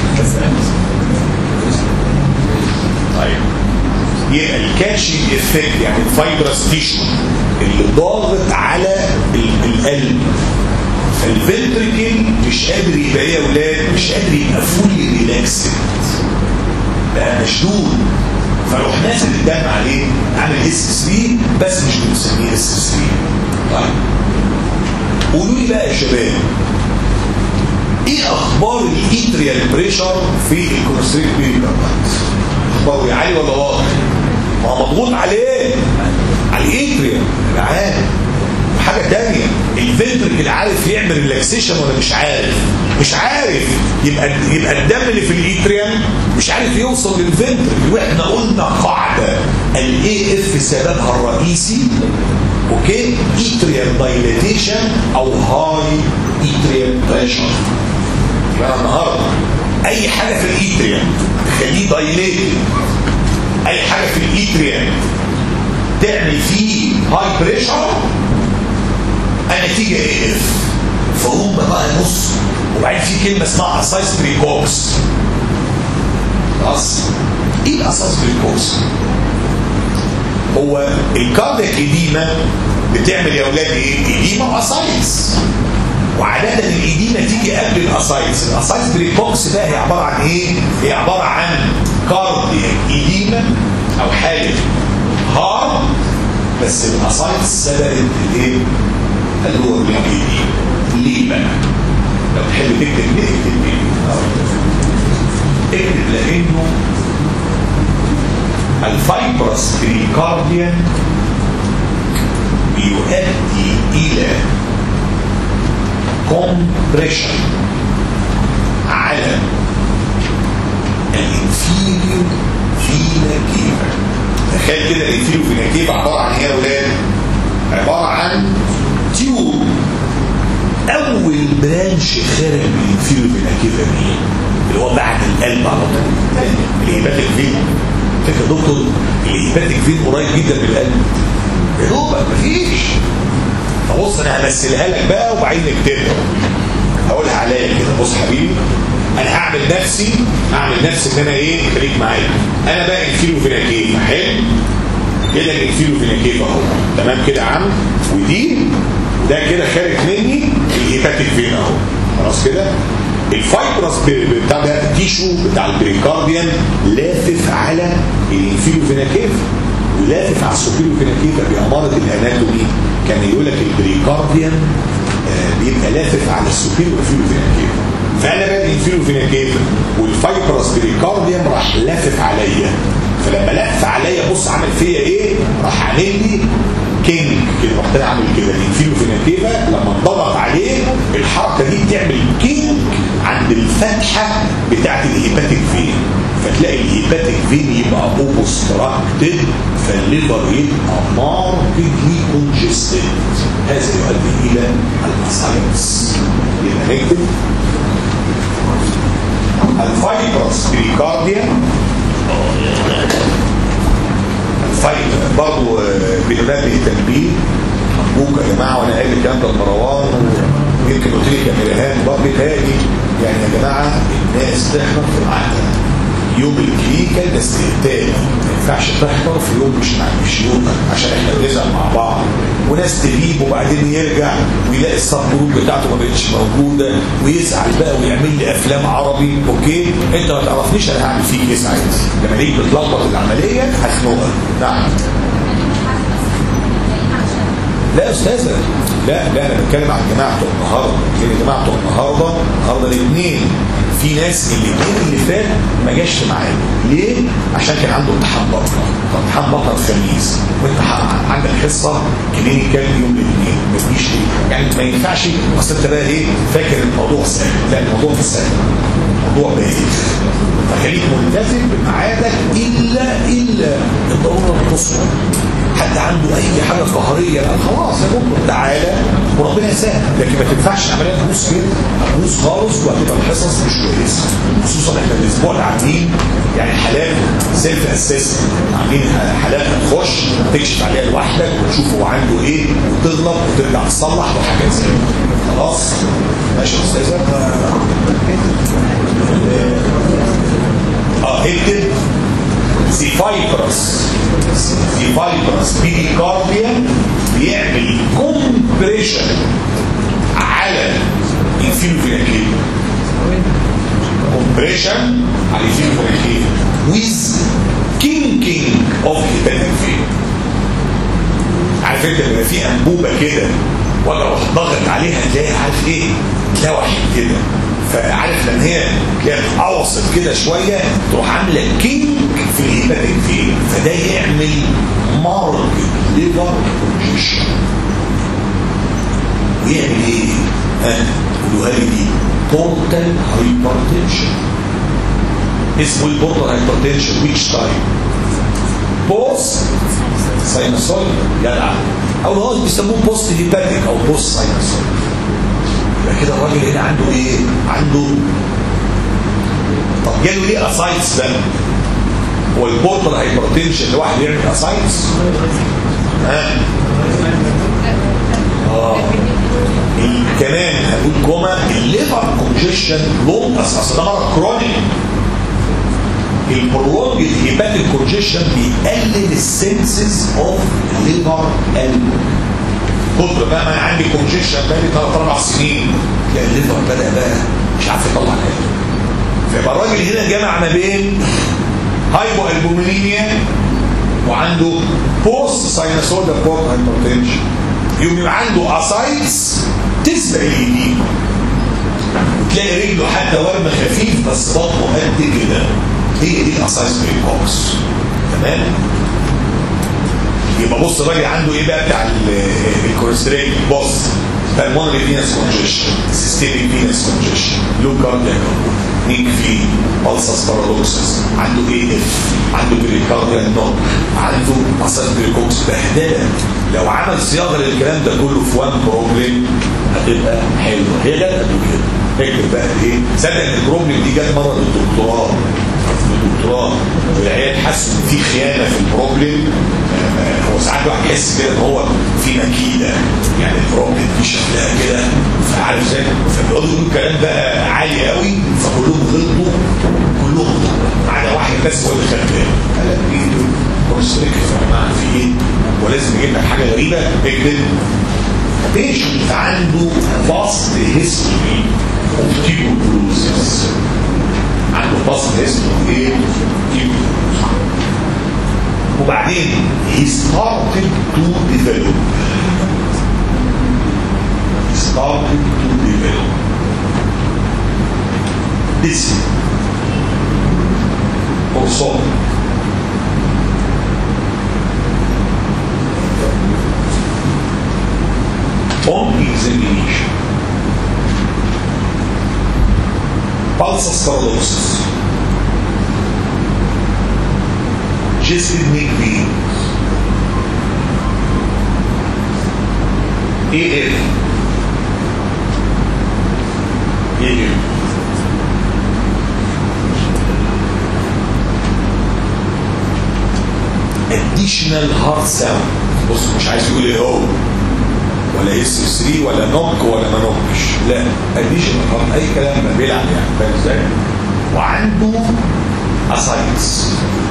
يبقى الكاتشنج افكت يعني الفايبرس تيشو اللي ضاغط على القلب، فالفنتريكل مش قادر يبقى ايه يا ولاد، مش قادر يبقى فولي ريلاكسد، بقى مشدود، فروح نازل الدم عليه عامل اس 3 بس مش بنسميه اس 3. طيب قولوا لي بقى يا شباب، ايه اخبار الايتريال بريشر في الكونستريكت بيريكاردايتس؟ اخباره عالي ولا واطي؟ ما هو مضغوط عليه على الايتريال العالي. حاجه ثانيه، الفنتركل عارف يعمل ريلاكسيشن ولا مش عارف؟ مش عارف، يبقى الدم اللي في الايتريال مش عارف يوصل للفنتركل. واحنا قلنا قاعده الاي اف سببها الرئيسي اوكي ايتريال دايليتيشن او هاي ايتريال بريشر. يبقى النهارده اي حاجه في الايتريال تخليه دايليتد، اي حاجه في الايتريال تعمل فيه هاي بريشر النتيجه ايه اف، فهم بقى نص. وبعدين في كلمه اسمها اسايس بريكوكس. خلاص ايه الاسايس بريكوكس؟ هو الكاردياك ايديما بتعمل يا اولاد ايه؟ ايديما واسايتس، وعاده الايديما تيجي قبل الاسايتس. الاسايتس بريكوكس بقى هي عباره عن ايه؟ هي عباره عن كاردياك ايديما او حاله هارت، بس الاسايتس سببت الايه؟ اللور الايديما. ليه بقى؟ لو تحب تكتب ليه اكتب ليه؟ اكتب لانه الفايبرس بريكارديان بيؤدي الى كومبريشن على الانفيريو فينا كيفا. تخيل كده الانفيريو فينا كيفا عباره عن ايه يا ولاد؟ عباره عن تيوب. اول برانش خارج من الانفيريو فينا كيفا مين؟ اللي هو بعد القلب على طول، الهيباتيك فين. فاكر يا دكتور الهيباتيك فين قريب جدا من القلب يا دوبك مفيش. فبص انا همثلها لك بقى وبعدين نكتبها، هقولها عليا كده. بص حبيبي، انا هعمل نفسي ان انا ايه، خليك معايا. انا بقى انفيريو فينا كيفا، حلو كده الانفيريو فينا كيفا اهو، تمام كده يا عم. ودي ده كده خارج مني الهيباتيك فين اهو، خلاص كده. الفايبرس بتاع ده التيشو بتاع البريكارديان لافف على الانفيريو فينا كيفا ولافف على السوبيريو فينا كيفا. بأمارة الاناتومي كان يقول لك البريكارديان بيبقى لافف على السوبيريو فينا كيفا. فانا بقى الانفيريو فينا كيفا والفايبرس بريكارديان راح لافف عليا. فلما لف عليا بص عمل فيا ايه؟ راح عامل لي كينج كده، رحت انا عامل كده. الانفيريو فينا كيفا لما انضغط عليه الحركه دي بتعمل كينج عند الفتحه بتاعت الهيباتيك فين، فتلاقي الهيباتيك فين يبقى اوبستراكتد، فالليفر يبقى ماركتلي كونجستد. هذا يؤدي الى الاسايتس. يبقى نكتب الفايبرس بريكارديا. الفايبر برضه بننبه تنبيه ارجوك يا جماعه، وانا قايل الكلام ده لمروان يمكن قلت لك يا ميرهان برضه تاني، يعني يا جماعه الناس تحضر في العقل. يوم الكلينيكال ده استهتار، ما ينفعش تحضر في يوم مش يومك عشان احنا بنزعل مع بعض. وناس تجيب وبعدين يرجع ويلاقي الصف جروب بتاعته ما بقتش موجوده ويزعل بقى ويعمل لي افلام عربي. اوكي انت ما تعرفنيش انا هعمل فيك ايه ساعتها لما نيجي بتلخبط العمليه هخنقك. نعم لا يا استاذ، لا انا بتكلم عن الجماعه بتوع النهارده. الجماعه بتوع النهارده الاثنين، في ناس الاثنين اللي فات ما جاش معانا ليه؟ عشان كان عنده امتحان بطنه، امتحان بطنه الخميس، وانت عندك حصه كلينيكال يوم الاثنين، ما تجيش ليه؟ يعني ما ينفعش اصل انت بقى ايه فاكر الموضوع سهل. لا الموضوع مش سهل، الموضوع بايخ. فخليك ملتزم بميعادك الا الضروره القصوى. حد عنده اي حاجه قهريه لا خلاص يا دكتور تعالى وربنا يسهل، لكن ما تنفعش عمليه تبوظ كده، هتبوظ خالص وهتبقى الحصص مش كويسه. خصوصا احنا الاسبوع اللي عاملين يعني حالات سيلف اسيس، عاملين حالات هتخش تكشف عليها لوحدك وتشوف هو عنده ايه وتغلط وترجع تصلح وحاجات زي كده. خلاص ماشي يا استاذه. اكتب سيفايبرس بيديكارديا بيعمل كومبريشن على الفينوفيناكيل، كومبريشن على الفينوفيناكيل with kinking of hepatic vein. عارف انت بيبقى في انبوبه كده واروح ضغط عليها تلاقي عارف ايه لوح كده، فعارف لما هي تلاقي اوسط كده شويه تروح عامله كينج في الهيباتيك فين، فده يعمل مرض ليفر كونجيشن. ويعمل ايه؟ قولوها لي دي بورتال هايبرتنشن. اسمه البورتال هايبرتنشن ويتش تايب؟ بوست ساينوسويد جدع، او هو بيسموه بوست هيباتيك او بوست ساينوسويد. يبقى كده الراجل هنا عنده ايه؟ عنده طب جاله ليه اسايتس بقى؟ هو البورتال هايبرتنشن لوحده يعمل اسايتس؟ كمان هنقول كوما الليفر كونجيشن لونج اصل ده مرض كرونيك. البرولونج هيباتيك كونجيشن بيقلل السنسز اوف ليفر البوم. كتر بقى ما انا عندي كونجيشن بقالي 3-4 سنين تلاقي الليفر بدا بقى مش عارف يطلع حاجه. فيبقى الراجل هنا جمع ما بين هايبو البومينيميا وعنده بوست ساينوسويد بورتال هايبرتنشن، يبقى عنده اسايتس تسبق الجديد، وتلاقي رجله حتى ورم خفيف بس بطنه قد كده. هي دي الاسايتس بريكوكس. تمام. يبقى بص الراجل عنده ايه بقى بتاع الكوليسترول؟ بص pulmonary venous congestion, systemic venous congestion, low cardiac output, نيك في pulsus paradoxus، عنده ايه عنده بريكارديال نوك، عنده اسايتس بريكوكس بهدله. لو عمل صياغه للكلام ده كله في وان بروبلم هتبقى حلوه. هي جت قبل كده. اكتب بقى ايه؟ صدق ان البروبلم دي جت مره للدكتوراه والعيال حسوا ان في خيانه في البروبلم. هو ساعات واحد يحس كده ان هو في مكيده، يعني البروبلم دي شكلها كده عارف ازاي، فبيقعدوا يقولوا الكلام بقى عالي قوي فكلهم غلطوا ما عدا واحد بس هو اللي خد باله. قال لك ايه دول؟ كونستريكت يا جماعه في ايه؟ ولازم يجيب لك حاجه غريبه. اكتب بيشنت عنده باست هيستوري اوف تيبوكلوزيس، عنده باست هيستوري ايه؟ تيبوكلوزيس. وبعدين he started to develop this also on examination pulsus paradoxus, chested neck pain, AF additional heart sound. بص مش عايز يقول ايه هو ولا اس 3 ولا نوك ولا ما نوكش، لا additional heart اي كلام بيلعب يعني، فاهم ازاي؟ وعنده اسايتس،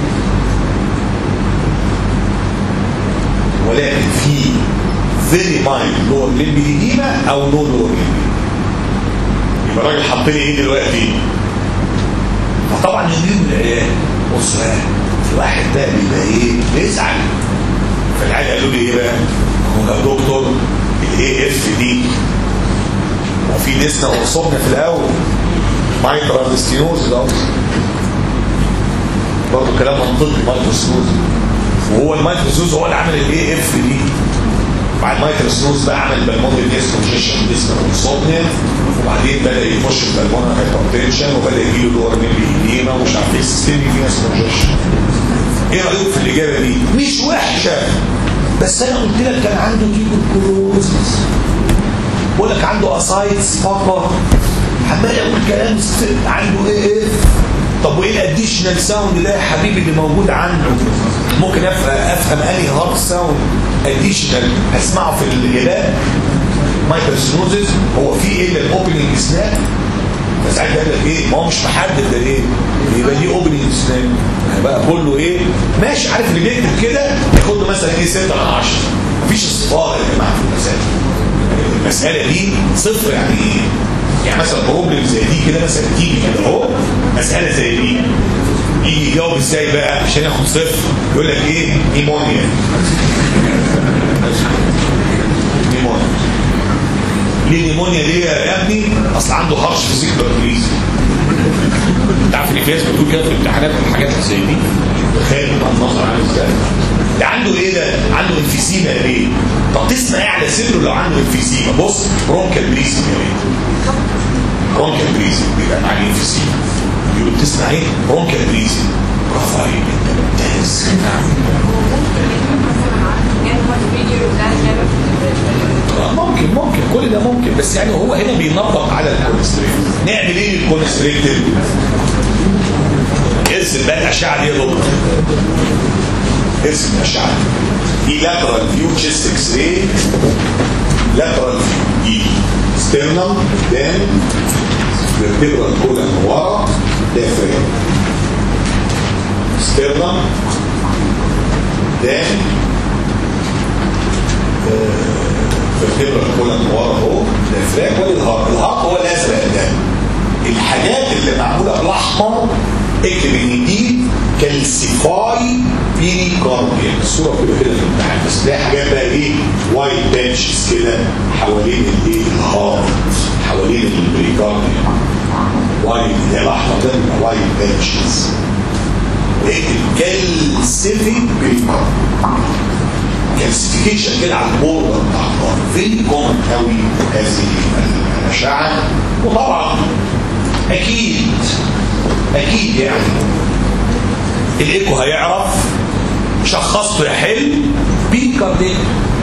ولكن في very mild lower limb edema او no lower limb. يبقى الراجل حط لي ايه دلوقتي؟ فطبعا يجيب العيال بص بقى في واحد بقى بيبقى ايه؟ بيزعل فالعيال قالوا لي ايه بقى؟ هو يا دكتور الاي اف دي وفي ديسنا وصبنا في الاول مايكرو ستينوز ده برضه كلام منطقي مايكرو ستينوز وهو المايكرو ستينوز هو اللي عمل الاي اف دي بعد مايكرو ستينوز بقى عمل بالمونري كونجيشن ديسنا وصبنا وبعدين بدا يخش في بالمونري هايبرتنشن وبدا يجي له دور من الايديما ومش عارف ايه سيستميك فينس كونجيشن. ايه رايك في الاجابه دي؟ مش وحشه بس انا قلت لك كان عنده تيوبركلوزس بقول لك عنده اسايتس فقط عمال اقول كلام عنده ايه طب وايه الاديشنال ساوند ده يا حبيبي اللي موجود عنده ممكن افهم انهي هارد ساوند اديشنال اسمعه في اليابان مايكروسينوزز هو في ايه الاوبننج سناب بس عايز اقول لك ايه ما هو مش محدد ده ايه يبقى دي اوبننج سناب بقى كله ايه ماشي عارف اللي بيكتب كده ياخد له مثلا ايه 6 على 10 مفيش اصفار يا جماعه في المساله المساله دي صفر يعني ايه يعني مثلا بروبلم زي دي كده مثلا تيجي كده اهو مساله زي دي يجي يجاوب ازاي بقى عشان ياخد صفر يقول لك ايه نيمونيا ليه نيمونيا ليه يا ابني اصل عنده هرش فيزيكال انجليزي انت عارف ان في ناس بتقول كده في الامتحانات والحاجات زي دي خايف بقى النظر عامل ازاي ده عنده ايه ده عنده انفيسيما ليه طب تسمع ايه على صدره لو عنده انفيسيما بص برونكال بريزنج يا ريت برونكال بريزنج بيبقى مع الانفيسيما يقول تسمع ايه برونكال بريزنج برافو عليك انت ممتاز ممكن كل ده ممكن بس يعني هو هنا بينطق على الكونستريكتيف نعمل ايه للكونستريكتيف ارسم بقى الاشعه دي يا دكتور ارسم الاشعه دي لاترال فيو تشيست اكس راي لاترال فيو دي ستيرنم قدام فيرتبرال كولن ورا ديافرام ستيرنم قدام فالكبرى الكولن ورا اهو الافراج والهارت هو الازرق ده الحاجات اللي معموله بالاحمر اكتب ان دي كالسيفاي بيريكارديا الصوره بتبقى كده في الامتحان بس ده حاجات بقى ايه وايت بانشز كده حوالين الايه الهارت حوالين البريكارديا وايت ده الاحمر ده بيبقى وايت بانشز اكتب كالسيفيك بيريكارديا كالسيفيكيشن كده على البوردر بتاع الهارت فيري كومن قوي هذه الاشعه وطبعا اكيد يعني الايكو هيعرف شخصته يحل بيكارديك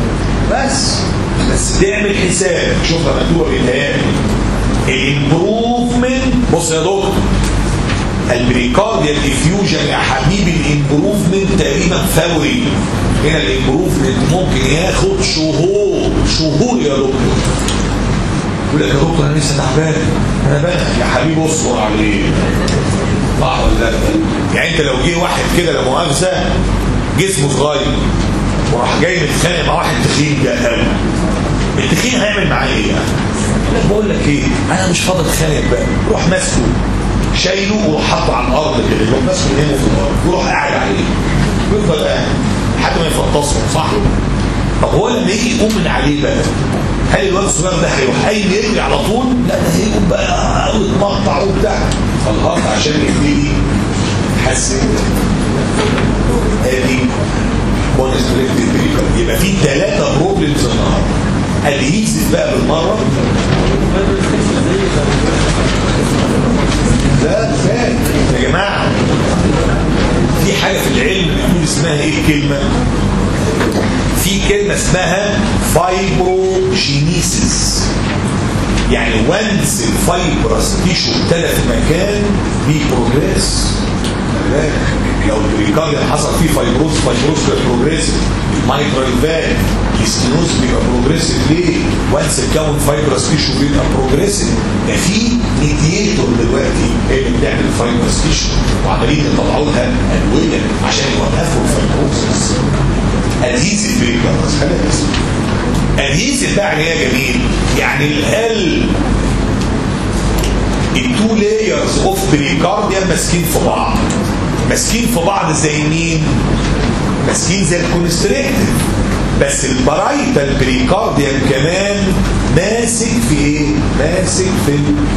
بس تعمل حساب شوفها مكتوبه بالتهيألي الامبروفمنت بص يا دكتور البريكارديال افيوجن يا حبيبي الامبروفمنت تقريبا فوري هنا الامبروفمنت ممكن ياخد شهور يا دكتور يقول لك يا دكتور انا لسه تعبان انا بقى يا حبيبي اصبر عليه صح ولا لا يعني انت لو جه واحد كده لا مؤاخذه جسمه صغير وراح جاي متخانق مع واحد تخين ده قوي التخين هيعمل معاه ايه يعني؟ بقول لك ايه انا مش فاضي اتخانق بقى روح ماسكه شايله وروح حاطه على الارض كده يروح ماسكه هنا في الارض ويروح قاعد عليه ويفضل قاعد لحد ما يفطسه صح؟ طب هو لما يجي يقوم من عليه بقى هل الواد الصغير ده هيروح قايم يجري على طول؟ لا ده هيقوم بقى ويتمقطع وبتاع فالهارت عشان يبتدي يحسن ادي كونستريكتيف بريكارد يبقى في 3 بروبلمز النهارده الهيزف بقى بالمره لا ازاي يا جماعه في حاجه في العلم بتقول اسمها ايه الكلمه في كلمه اسمها فايبروجينيسيس يعني وانس الفايبرس تيشو ابتدى في مكان بيبروجريس لو البريكارديا حصل فيه فايبروز بروجريسيف مايترال فان الستينوز بيبقى بروجريسيف ليه؟ وانس الكون فايبرس تيشو بيبقى بروجريسيف ده في ميديتور دلوقتي هي اللي بتعمل الفايبرس تيشو وعمالين يطلعوا لها ادويه عشان يوقفوا الفايبروزس ادهيسيف بريكارديا خلاص ادهيسيف يعني ايه يا جميل؟ يعني القلب التو لايرز اوف بريكارديا ماسكين في بعض زي مين؟ ماسكين زي الكونستريكتيف، بس البرايتال بريكارديوم كمان ماسك في ايه؟ ماسك في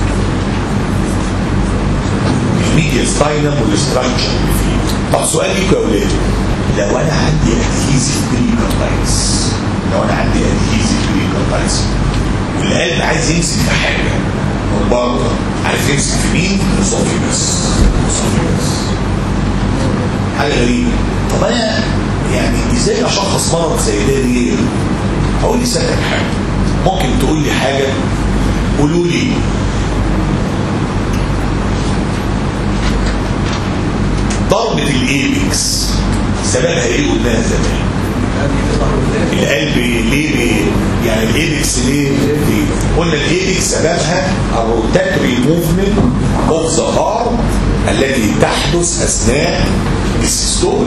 الميدياستاينم والاستراكشر اللي فيه. طب سؤال ليكوا يا ولاد، لو انا عندي ادهيزيف بريكاردايتس، والقلب عايز يمسك في حاجه من بره، عارف يمسك في مين؟ الاسوفيجاس. حاجه غريبه. طب انا يعني ازاي اشخص مرض زي ده ليه؟ هقول لي سألك حاجه، ممكن تقول لي حاجه؟ قولوا لي ضربه الايبكس سببها ايه؟ قلناها زمان. القلب ليه يعني الايبكس ليه؟ قلنا الايبكس سببها الروتاتوري موفمنت اوف ذا هارت التي تحدث اثناء السيستول.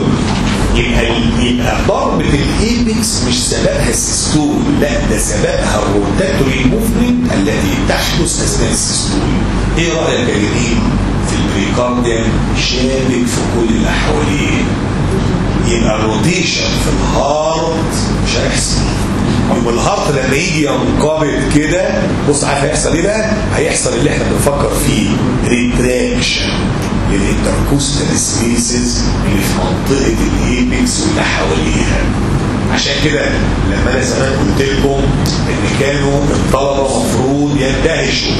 يبقى ضربة الايبكس مش سببها السيستول، لا ده سببها الروتاتوري موفمنت التي تحدث اثناء السيستول. ايه رايك يا جميل؟ في البريكارديوم شابك في كل اللي حواليه. يبقى الروتيشن في الهارت مش هيحصل. يبقى الهارت لما يجي ينقبض كده، بص عارف هيحصل ايه بقى؟ هيحصل اللي احنا بنفكر فيه، ريتراكشن للانتركوستال سبيسز اللي في منطقه الايبكس واللي حواليها. عشان كده لما انا زمان قلت لكم ان كانوا الطلبه مفروض يندهشوا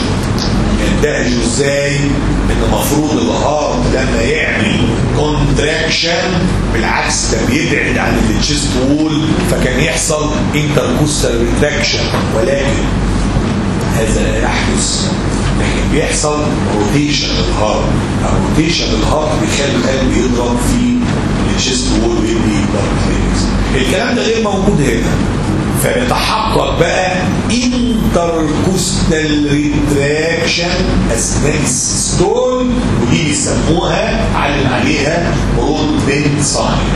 ازاي؟ ان المفروض الهارت لما يعمل كونتراكشن بالعكس ده بيبعد عن التشيست وول، فكان يحصل انتركوستال ريتراكشن، ولكن هذا لا يحدث، لكن بيحصل روتيشن للهارت. الروتيشن للهارت بيخلي القلب يضرب في التشيست وول ويدي ضرب. الكلام ده غير موجود هنا، فبيتحقق بقى انتركوستال ريتراكشن اثناء السيستول، ودي بيسموها علم عليها برودبنت ساين.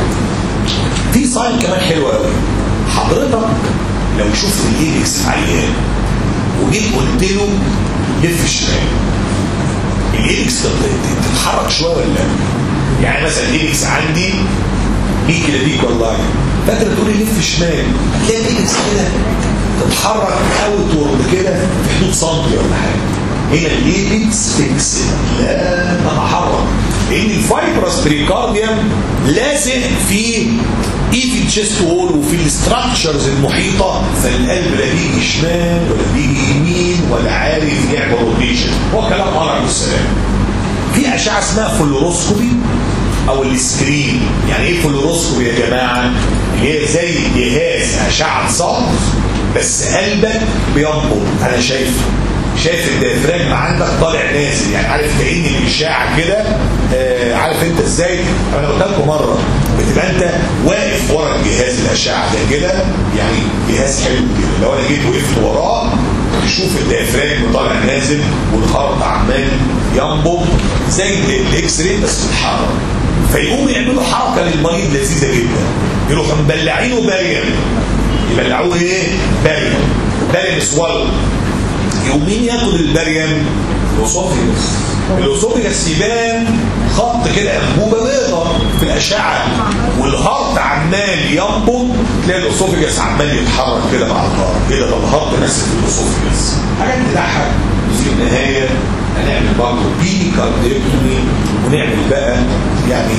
في ساين كمان حلوه قوي، حضرتك لو شفت الايبكس عيان وجيت قلت له لف شمال، الايبكس تتحرك شويه ولا لا؟ يعني مثلا الايبكس عندي 100 كده بيك والله، فانت بتقول لي لف شمال، هتلاقي الايبكس كده تتحرك اوتورد كده في حدود سنتي ولا حاجه. هنا الايبكس فيكس، لا تتحرك، لان الفايبرس بريكارديوم لازق في ايفي تشيست وول وفي الاستراكشرز المحيطه، فالقلب لا بيجي شمال ولا بيجي يمين ولا عارف يعمل روتيشن. هو كلام عمر عليه السلام. في اشعه اسمها فلوروسكوبي او السكرين. يعني ايه فلوروسكوبي يا جماعه؟ هي زي جهاز اشعه صوت بس قلبك بينبض. انا شايف الديافراجم عندك طالع نازل، يعني عارف كأن الاشعه كده. عارف انت ازاي؟ انا قلت لكم مره، بتبقى انت واقف ورا الجهاز الاشعه ده كده، يعني جهاز حلو كده، لو انا جيت وقفت وراه تشوف الديافراجم طالع نازل والهارت عمال ينبض زي الاكس راي بس بتتحرك. فيقوموا يعملوا حركه للمريض لذيذه جدا، يروحوا مبلعينه باريم. يبلعوه ايه؟ باريم سوال. يقوم مين ياكل الباريم؟ الاسوفيجاس. الاسوفيجاس يبان خط كده، انبوبه بيضاء في الاشعه، والهارت عمال ينبض، تلاقي الاسوفيجاس عمال يتحرك كده مع الهارت. كده ده الهارت ماسك في الاسوفيجاس. حاجات تضحك. في النهايه هنعمل برضه بيكارديكتومي، ونعمل بقى يعني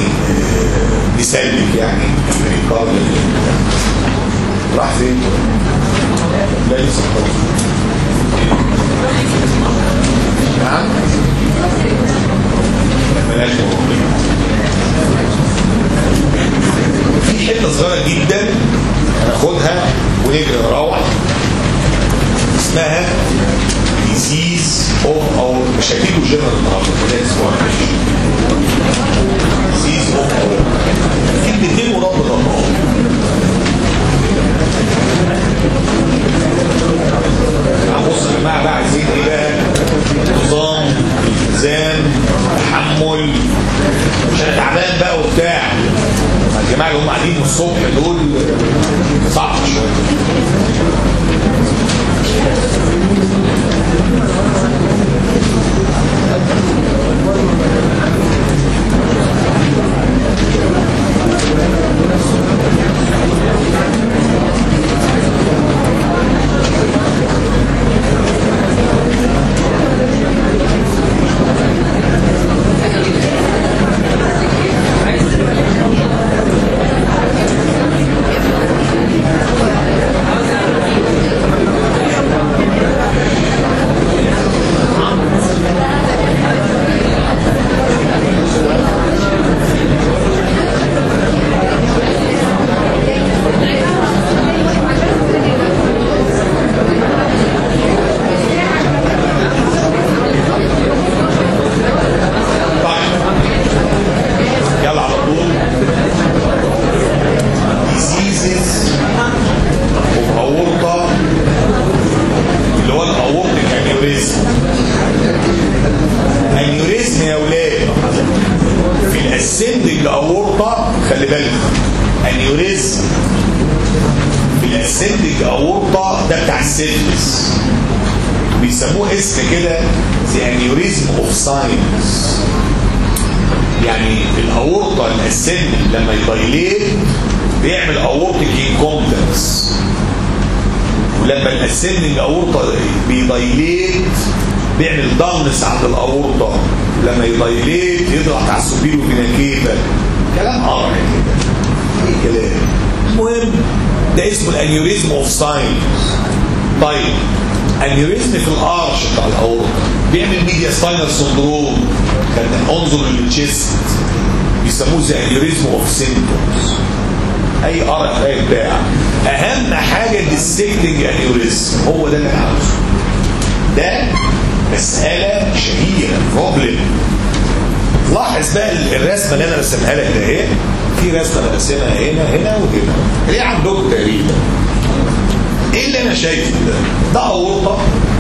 نسلك يعني البريكارديوم. راح فين؟ لا لسه نعم؟ بلاش في حته صغيره جدا هناخدها ونجري نروح، اسمها disease of our مش هجيبه جنرال النهارده، ده اسمه disease of our كلمتين ورب الله. بص يا جماعه بقى، عايزين ايه بقى؟ نظام، التزام، تحمل. مش انا تعبان بقى وبتاع. الجماعه اللي هم قاعدين من الصبح دول صعب شويه. انيوريزم يا ولاد في الاسندنج اورطه، خلي بالك انيوريزم في الاسندنج اورطه ده بتاع السيفلس، بيسموه اسم كده زي انيوريزم اوف ساينس. يعني الاورطه الاسندنج لما يدايليت بيعمل اورتيك انكومبتنس، ولما الاسندنج اورطه بيدايليت بيعمل ضغط عند الاورطه، لما يدايليت يضغط على السوبيرو فينا كيفا. كلام قرع كده، ايه كلام. المهم ده اسمه الانيوريزم اوف ساينس. طيب انيوريزم في الارش بتاع الاورطه بيعمل ميديا سباينال سندروم، انظر للتشيست بيسموه زي انيوريزم اوف سيمبتومز. اي قرع اي بتاع، اهم حاجه الديسكتنج انيوريزم، هو ده اللي انا عاوزه. ده مساله شهيره بروبلم. لاحظ بقى الرسمه اللي انا رسمها لك ده ايه، في رسمه انا رسمها هنا وهنا، هي عندكم تقريبا. ايه اللي انا شايفه ده اورطه،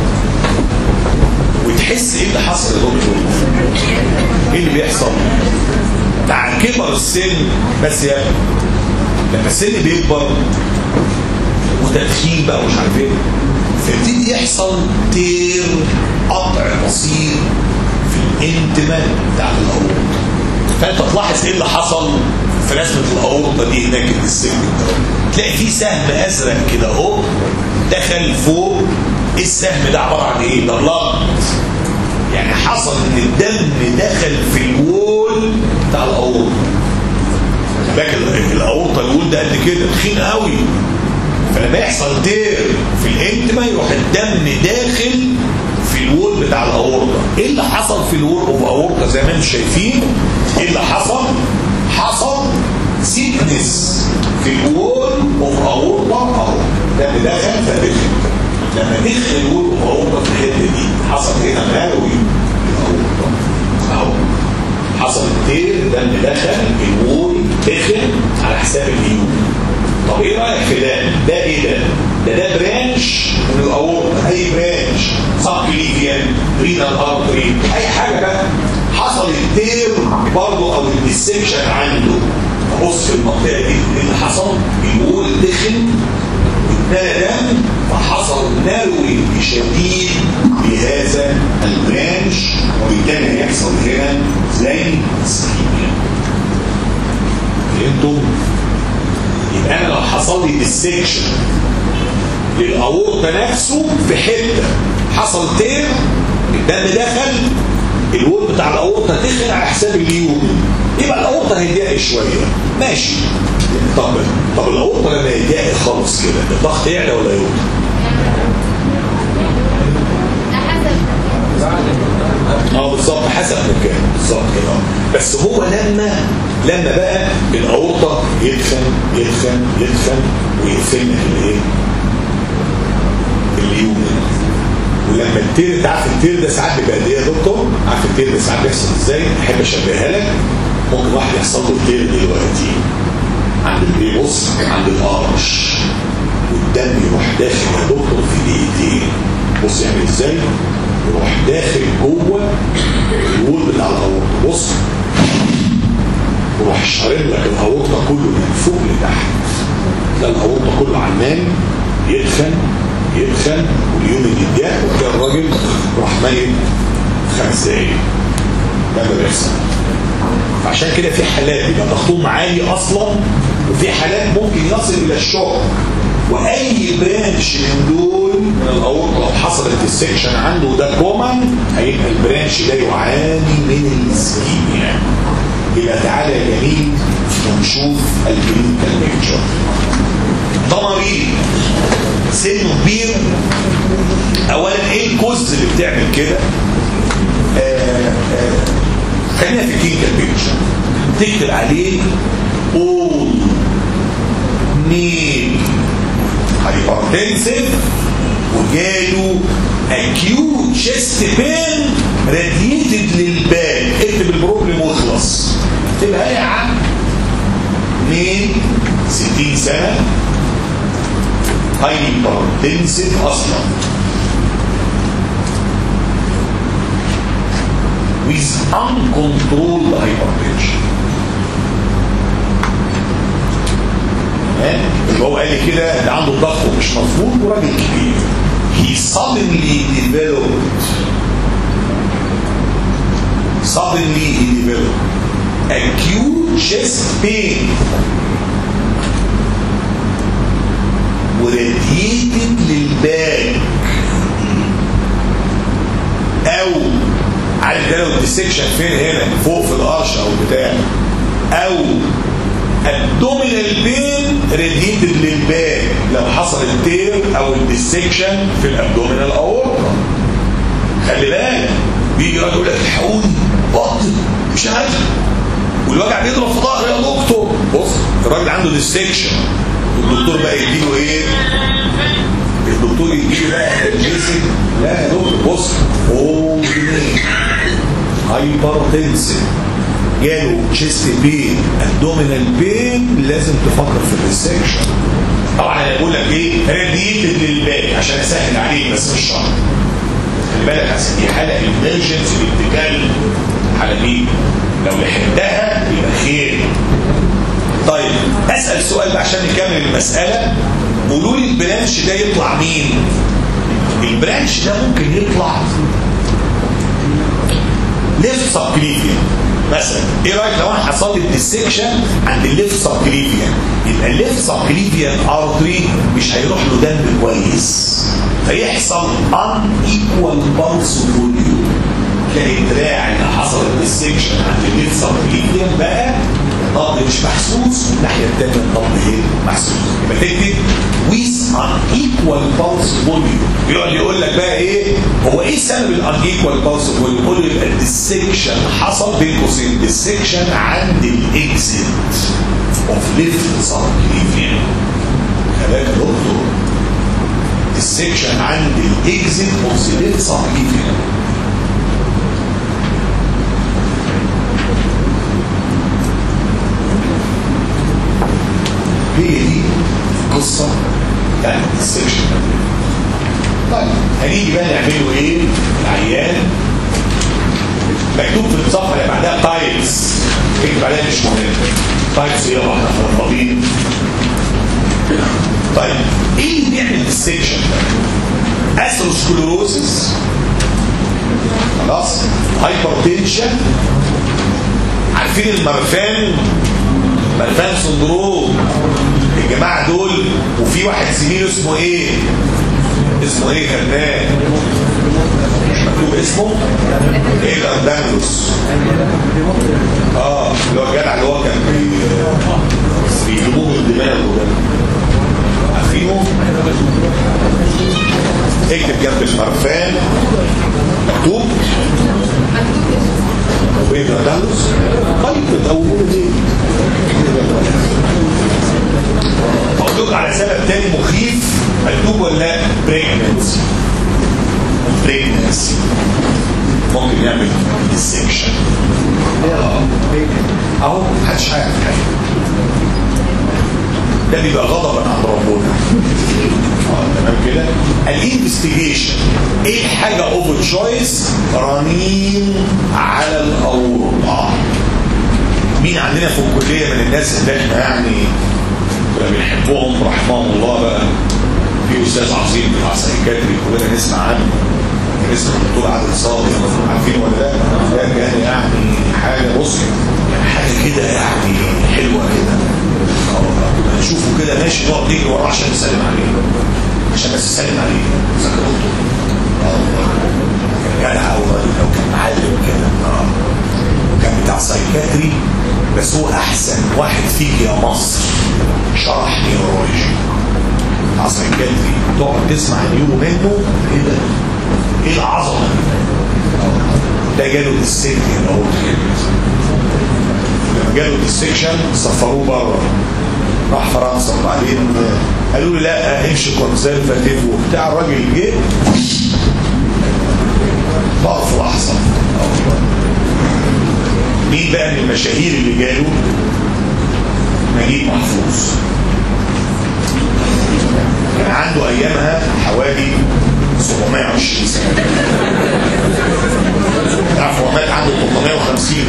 وتحس ايه اللي حصل يا دكتور، ايه اللي بيحصل مع كبر السن. بس يعني لما السن بيكبر وتدخين بقى ومش عارف ايه، فيبتدي يحصل تير، قطع بسيط في الانتماء بتاعت الاورطه. فانت تلاحظ ايه اللي حصل في رسمه الاورطه دي هناك في السن، تلاقي في سهم ازرق كده اهو دخل فوق. السهم ده عباره عن ايه؟ ده بلط. يعني حصل ان الدم دخل في الوول بتاع الاورطه. لكن الاورطه الوول ده قد كده تخين قوي، فلما يحصل تير في الانتما يروح الدم داخل في الوول بتاع الاورطه. ايه اللي حصل في الوول اوف اورطه زي ما انتم شايفين؟ ايه اللي حصل؟ حصل سيكنس في الوول اوف اورطه اهو، الدم دخل فدخل. لما دخل الوول اوف اورطه في الحته دي حصل هنا مالوي الاورطه اهو، حصل التير، دم دخل الوول دخل على حساب اليوم. طب ايه رايك في ده؟ ده ايه ده برانش من الاورطه، اي برانش، سبكليفيان، رينال ارتري، اي حاجه بقى. حصل التير برضه او الديسكشن عنده. بص في المنطقه دي اللي حصل، الوول دخل واتملى دم، فحصل نروي شديد لهذا البرانش، وبالتالي هيحصل هنا زي اسكيميا. فهمتوا؟ يبقى انا لو حصل لي ديسكشن للاورطه نفسه في حته، حصل تير، الدم دخل، الوول بتاع الاورطه دخل على حساب اليوم، يبقى الاورطه هيضيق شويه ماشي. طب الاورطه لما يضيق خالص كده الضغط يعلى ولا يوطى؟ بالظبط، حسب المكان بالظبط كده. بس هو لما بقى الاورطه يدخن ويقفلنا الايه؟ اليوم. ولما التير، تعرف التير ده ساعات بيبقى قد ايه يا دكتور؟ عارف التير ده ساعات بيحصل ازاي؟ احب اشبهها لك. ممكن واحد يحصل له التير دلوقتي عند الايه؟ بص، عند القرش، والدم يروح داخل يا دكتور في دقيقتين. بص يعمل ازاي؟ يروح داخل جوه الوول بتاع الاورطه. بص، يروح شارب لك الاورطه كله من فوق لتحت. تلاقي الاورطه كله عمال يدخن واليوم يضيق، وتلاقي الراجل راح ميت 5 دقايق. ده اللي بيحصل. فعشان كده في حالات بيبقى ضغطهم عالي اصلا، وفي حالات ممكن يصل الى الشوك. واي برانش من دول من الاورطه لو حصلت السكشن عنده ده كومن، هيبقى البرانش ده يعاني من الاسكيميا. يبقى تعالى يا جميل ونشوف الكلينيكال بيكتشر. ده مريض سنه كبير. اولا ايه الكوز اللي بتعمل كده؟ خلينا في الكلينيكال بيكتشر. تكتب عليه all male hypertensive وجاله acute chest pain radiated للبال. اكتب البروبلم واخلص. اكتبها يا عم. من 60 سنة hypertensive اصلا with with uncontrolled hypertension. اللي هو قال لي كده ده عنده الضغط مش مظبوط وراجل كبير. He suddenly developed acute chest pain وراديتد للباك، او عارف ده لو الديسكشن فين هنا فوق في القرش او بتاع، او الدومينال بين راديتد للباك لو حصل التير او الديسكشن في الابدومينال اورطه. خلي بالك بيجي راجل يقول لك الحقوني بطل مش عارف والوجع بيضرب في ظهري يا دكتور. بص الراجل عنده ديسكشن، الدكتور بقى يديله ايه؟ الدكتور يديله بقى الجيسك. لا يا دكتور بص هايبرتنسن جاله تشيست بين ابدومينال بين، لازم تفكر في الديسكشن. طبعا انا بقول لك ايه؟ راديتد للباك عشان اسهل عليك بس مش شرط. خلي بالك عشان دي حاله ايمرجنسي بتتكلم الحاله دي لو لحقتها يبقى خير. طيب اسال سؤال بقى عشان نكمل المساله. قولوا لي البرانش ده يطلع مين؟ البرانش ده ممكن يطلع ليفت سبكليفيان مثلا. ايه رايك لو انا حصل لي الديسكشن عند الليفت سبكليفيان؟ يبقى الليفت سبكليفيان ارتري مش هيروح له دم كويس، فيحصل unequal pulse volume. تلاقي الدراع اللي حصل الديسكشن عند الليفت سبكليفيان بقى النبض مش محسوس، والناحيه الثانيه النبض ايه؟ محسوس. يبقى تكتب with unequal pulse volume. يقعد يقول لك بقى ايه؟ هو ايه سبب unequal pulse volume؟ يقول لك الديسكشن حصل بين قوسين الديسكشن عند الاكزيت اوف ليفت سبكليفيان. خلي بالك يا دكتور السكشن عند الاكزيت اوف ليفت سبكليفيان. هي دي قصة يعني السكشن. طيب هنيجي بقى نعمله ايه؟ العيان مكتوب في الصفحة اللي بعدها تايبس، اكتب عليها مش مهم. تايبس ايه يا واحدة فاضيين؟ طيب ايه اللي بيعمل السكشن ده؟ اثيروسكليروسيس، خلاص، هايبرتنشن، عارفين المرفان سندروم الجماعه دول، وفي واحد زميله اسمه ايه فنان مش مكتوب اسمه ايه دانجلوس. اللي هو الجدع اللي هو كان بيجيبوه من دماغه ده، عارفينه؟ اكتب جنب المرفان مكتوب وايه دانجلوس. طيب بتقولوا ليه؟ اقول لكم على سبب تاني مخيف مكتوب ولا لا؟ بريجننسي ممكن يعمل ديسكشن. اهو محدش عارف حاجه، ده بيبقى غضبا عند ربنا. تمام كده. الانفستيجيشن ايه حاجه اوفر تشويس؟ رنين على الاورطه. مين عندنا في الكليه من الناس اللي احنا يعني بنحبهم رحمهم الله بقى؟ في استاذ عظيم بتاع سايكاتري كلنا نسمع عنه، اسمه الدكتور عادل صابر، عارفين ولا لا؟ ده كان يعني حاجه بصي يعني حاجه كده يعني حلوه كده. نشوفه كده ماشي نقعد نجري وراه عشان نسلم عليه، عشان بس نسلم عليه. ذاك الدكتور كان جدع قوي لو كان معلم كده. كان بتاع سايكاتري، بس هو احسن واحد فيك يا مصر شرح نيورولوجي بتاع سايكاتري. تقعد تسمع النيورو منه ايه ده؟ ايه العظمه ده؟ جاله ديسكشن اهو لما جاله ديسكشن سفروه بره، راح فرنسا، وبعدين قالوا له لا امشي كونسرفاتيف وبتاع. الراجل جه بقى في لحظه. مين بقى من المشاهير اللي جاله؟ نجيب محفوظ. كان عنده ايامها حوالي 720 سنه. تعرف هو مات عنده مصير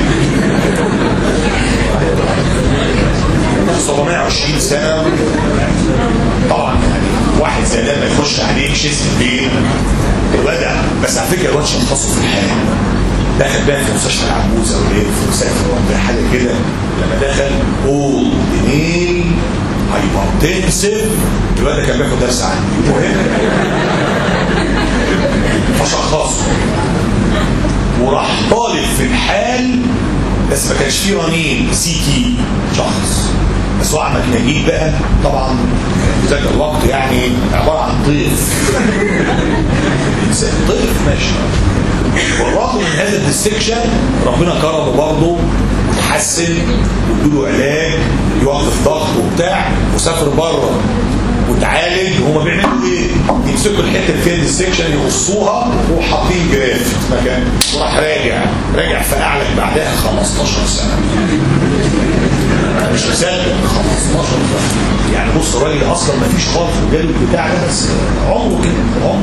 720 سنه. طبعا يعني واحد زي ده ما يخش عليه شيست بين الوضع. بس على فكره الواد شخصه في الحاله دخل بقى في مستشفى العجوزه ولا في مسافر ولا حاجه كده. لما دخل اول بنين هايبرتنسيف الواد ده كان بياخد درس عني مهم فشخصه وراح طالب في الحال. بس ما كانش فيه رنين سي تي شخص. بس هو عمل نجيب بقى طبعا ذاك الوقت يعني عباره عن طيف طيف ماشي. والرغم من هذا الديستكشن ربنا كرمه برضه وتحسن وادوا له علاج يوقف ضغط وبتاع وسافر بره وتعالج. هما بيعملوا ايه؟ يمسكوا الحته اللي فيها الديستكشن يقصوها وحاطين جرافت مكان وراح راجع فقعلك بعدها 15 سنه. انا مش مصدق 15 سنه. يعني بص الراجل اصلا ما فيش خالص وجاله البتاع ده بس عمره كده.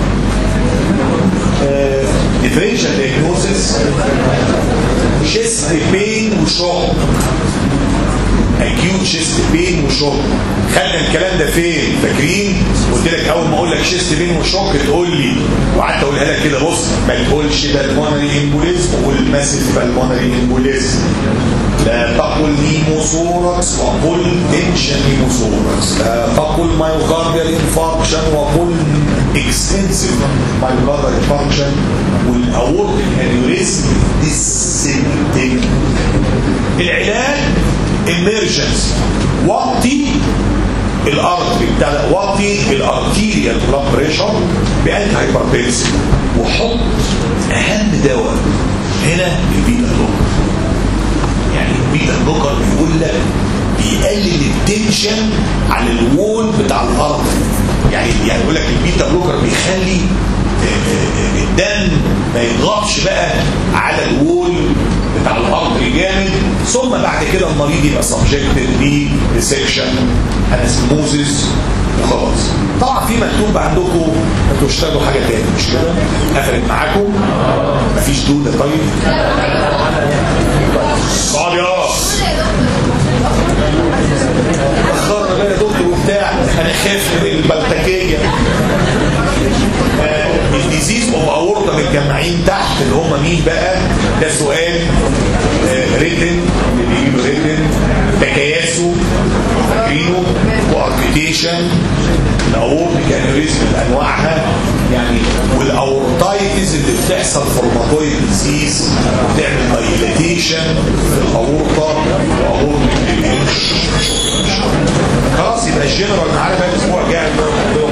differential diagnosis chest pain وشوك. acute chest pain وشوك. خدنا الكلام ده فين؟ فاكرين؟ قلت لك اول ما اقول لك chest pain وشوك تقول لي وقعدت اقولها لك كده بص ما تقولش بالمونري امبوليزم قول ماسيف بالمونري امبوليزم. لا تقل نيموثوركس وقل تنشن نيموثوركس. لا تقل مايوكارديال انفاركشن وقل اكستنسيف مايوكارديال انفاركشن. والاورتيك انيوريزم ديسنتنج. العلاج اميرجنسي وطي الارتري بتاع وطي الارتيريال بلاد بريشر بانتي هايبرتنسيف وحط اهم دواء هنا البيتا بلوكر. يعني البيتا بلوكر بيقول لك بيقلل التنشن على الوول بتاع الارض. يعني يقول لك البيتا بلوكر بيخلي الدم ما يضغطش بقى على الوول بتاع الارض جامد. ثم بعد كده المريض يبقى سبجكتد لريسكشن انستموزيس وخلاص. طبعا في مكتوب عندكم انتوا اشتغلوا حاجه تاني مش كده؟ قفلت معاكم؟ مفيش دوده طيب؟ صعب يا راس اخرنا بقى يا دكتور وبتاع انا خايف من البلتكيه. الديزيز اوف اورطه متجمعين تحت اللي هم مين بقى؟ ده سؤال ريتن اللي بيجيبوا ريتن تكياسو فاكرينه واركيتيشن الاورتيك انيوريزم بانواعها يعني والاورتايتس اللي بتحصل في الروماتويد ديزيز بتعمل دايليتيشن في الاورطه واورتيك. خلاص يبقى الجنرال معانا بقى الاسبوع الجاي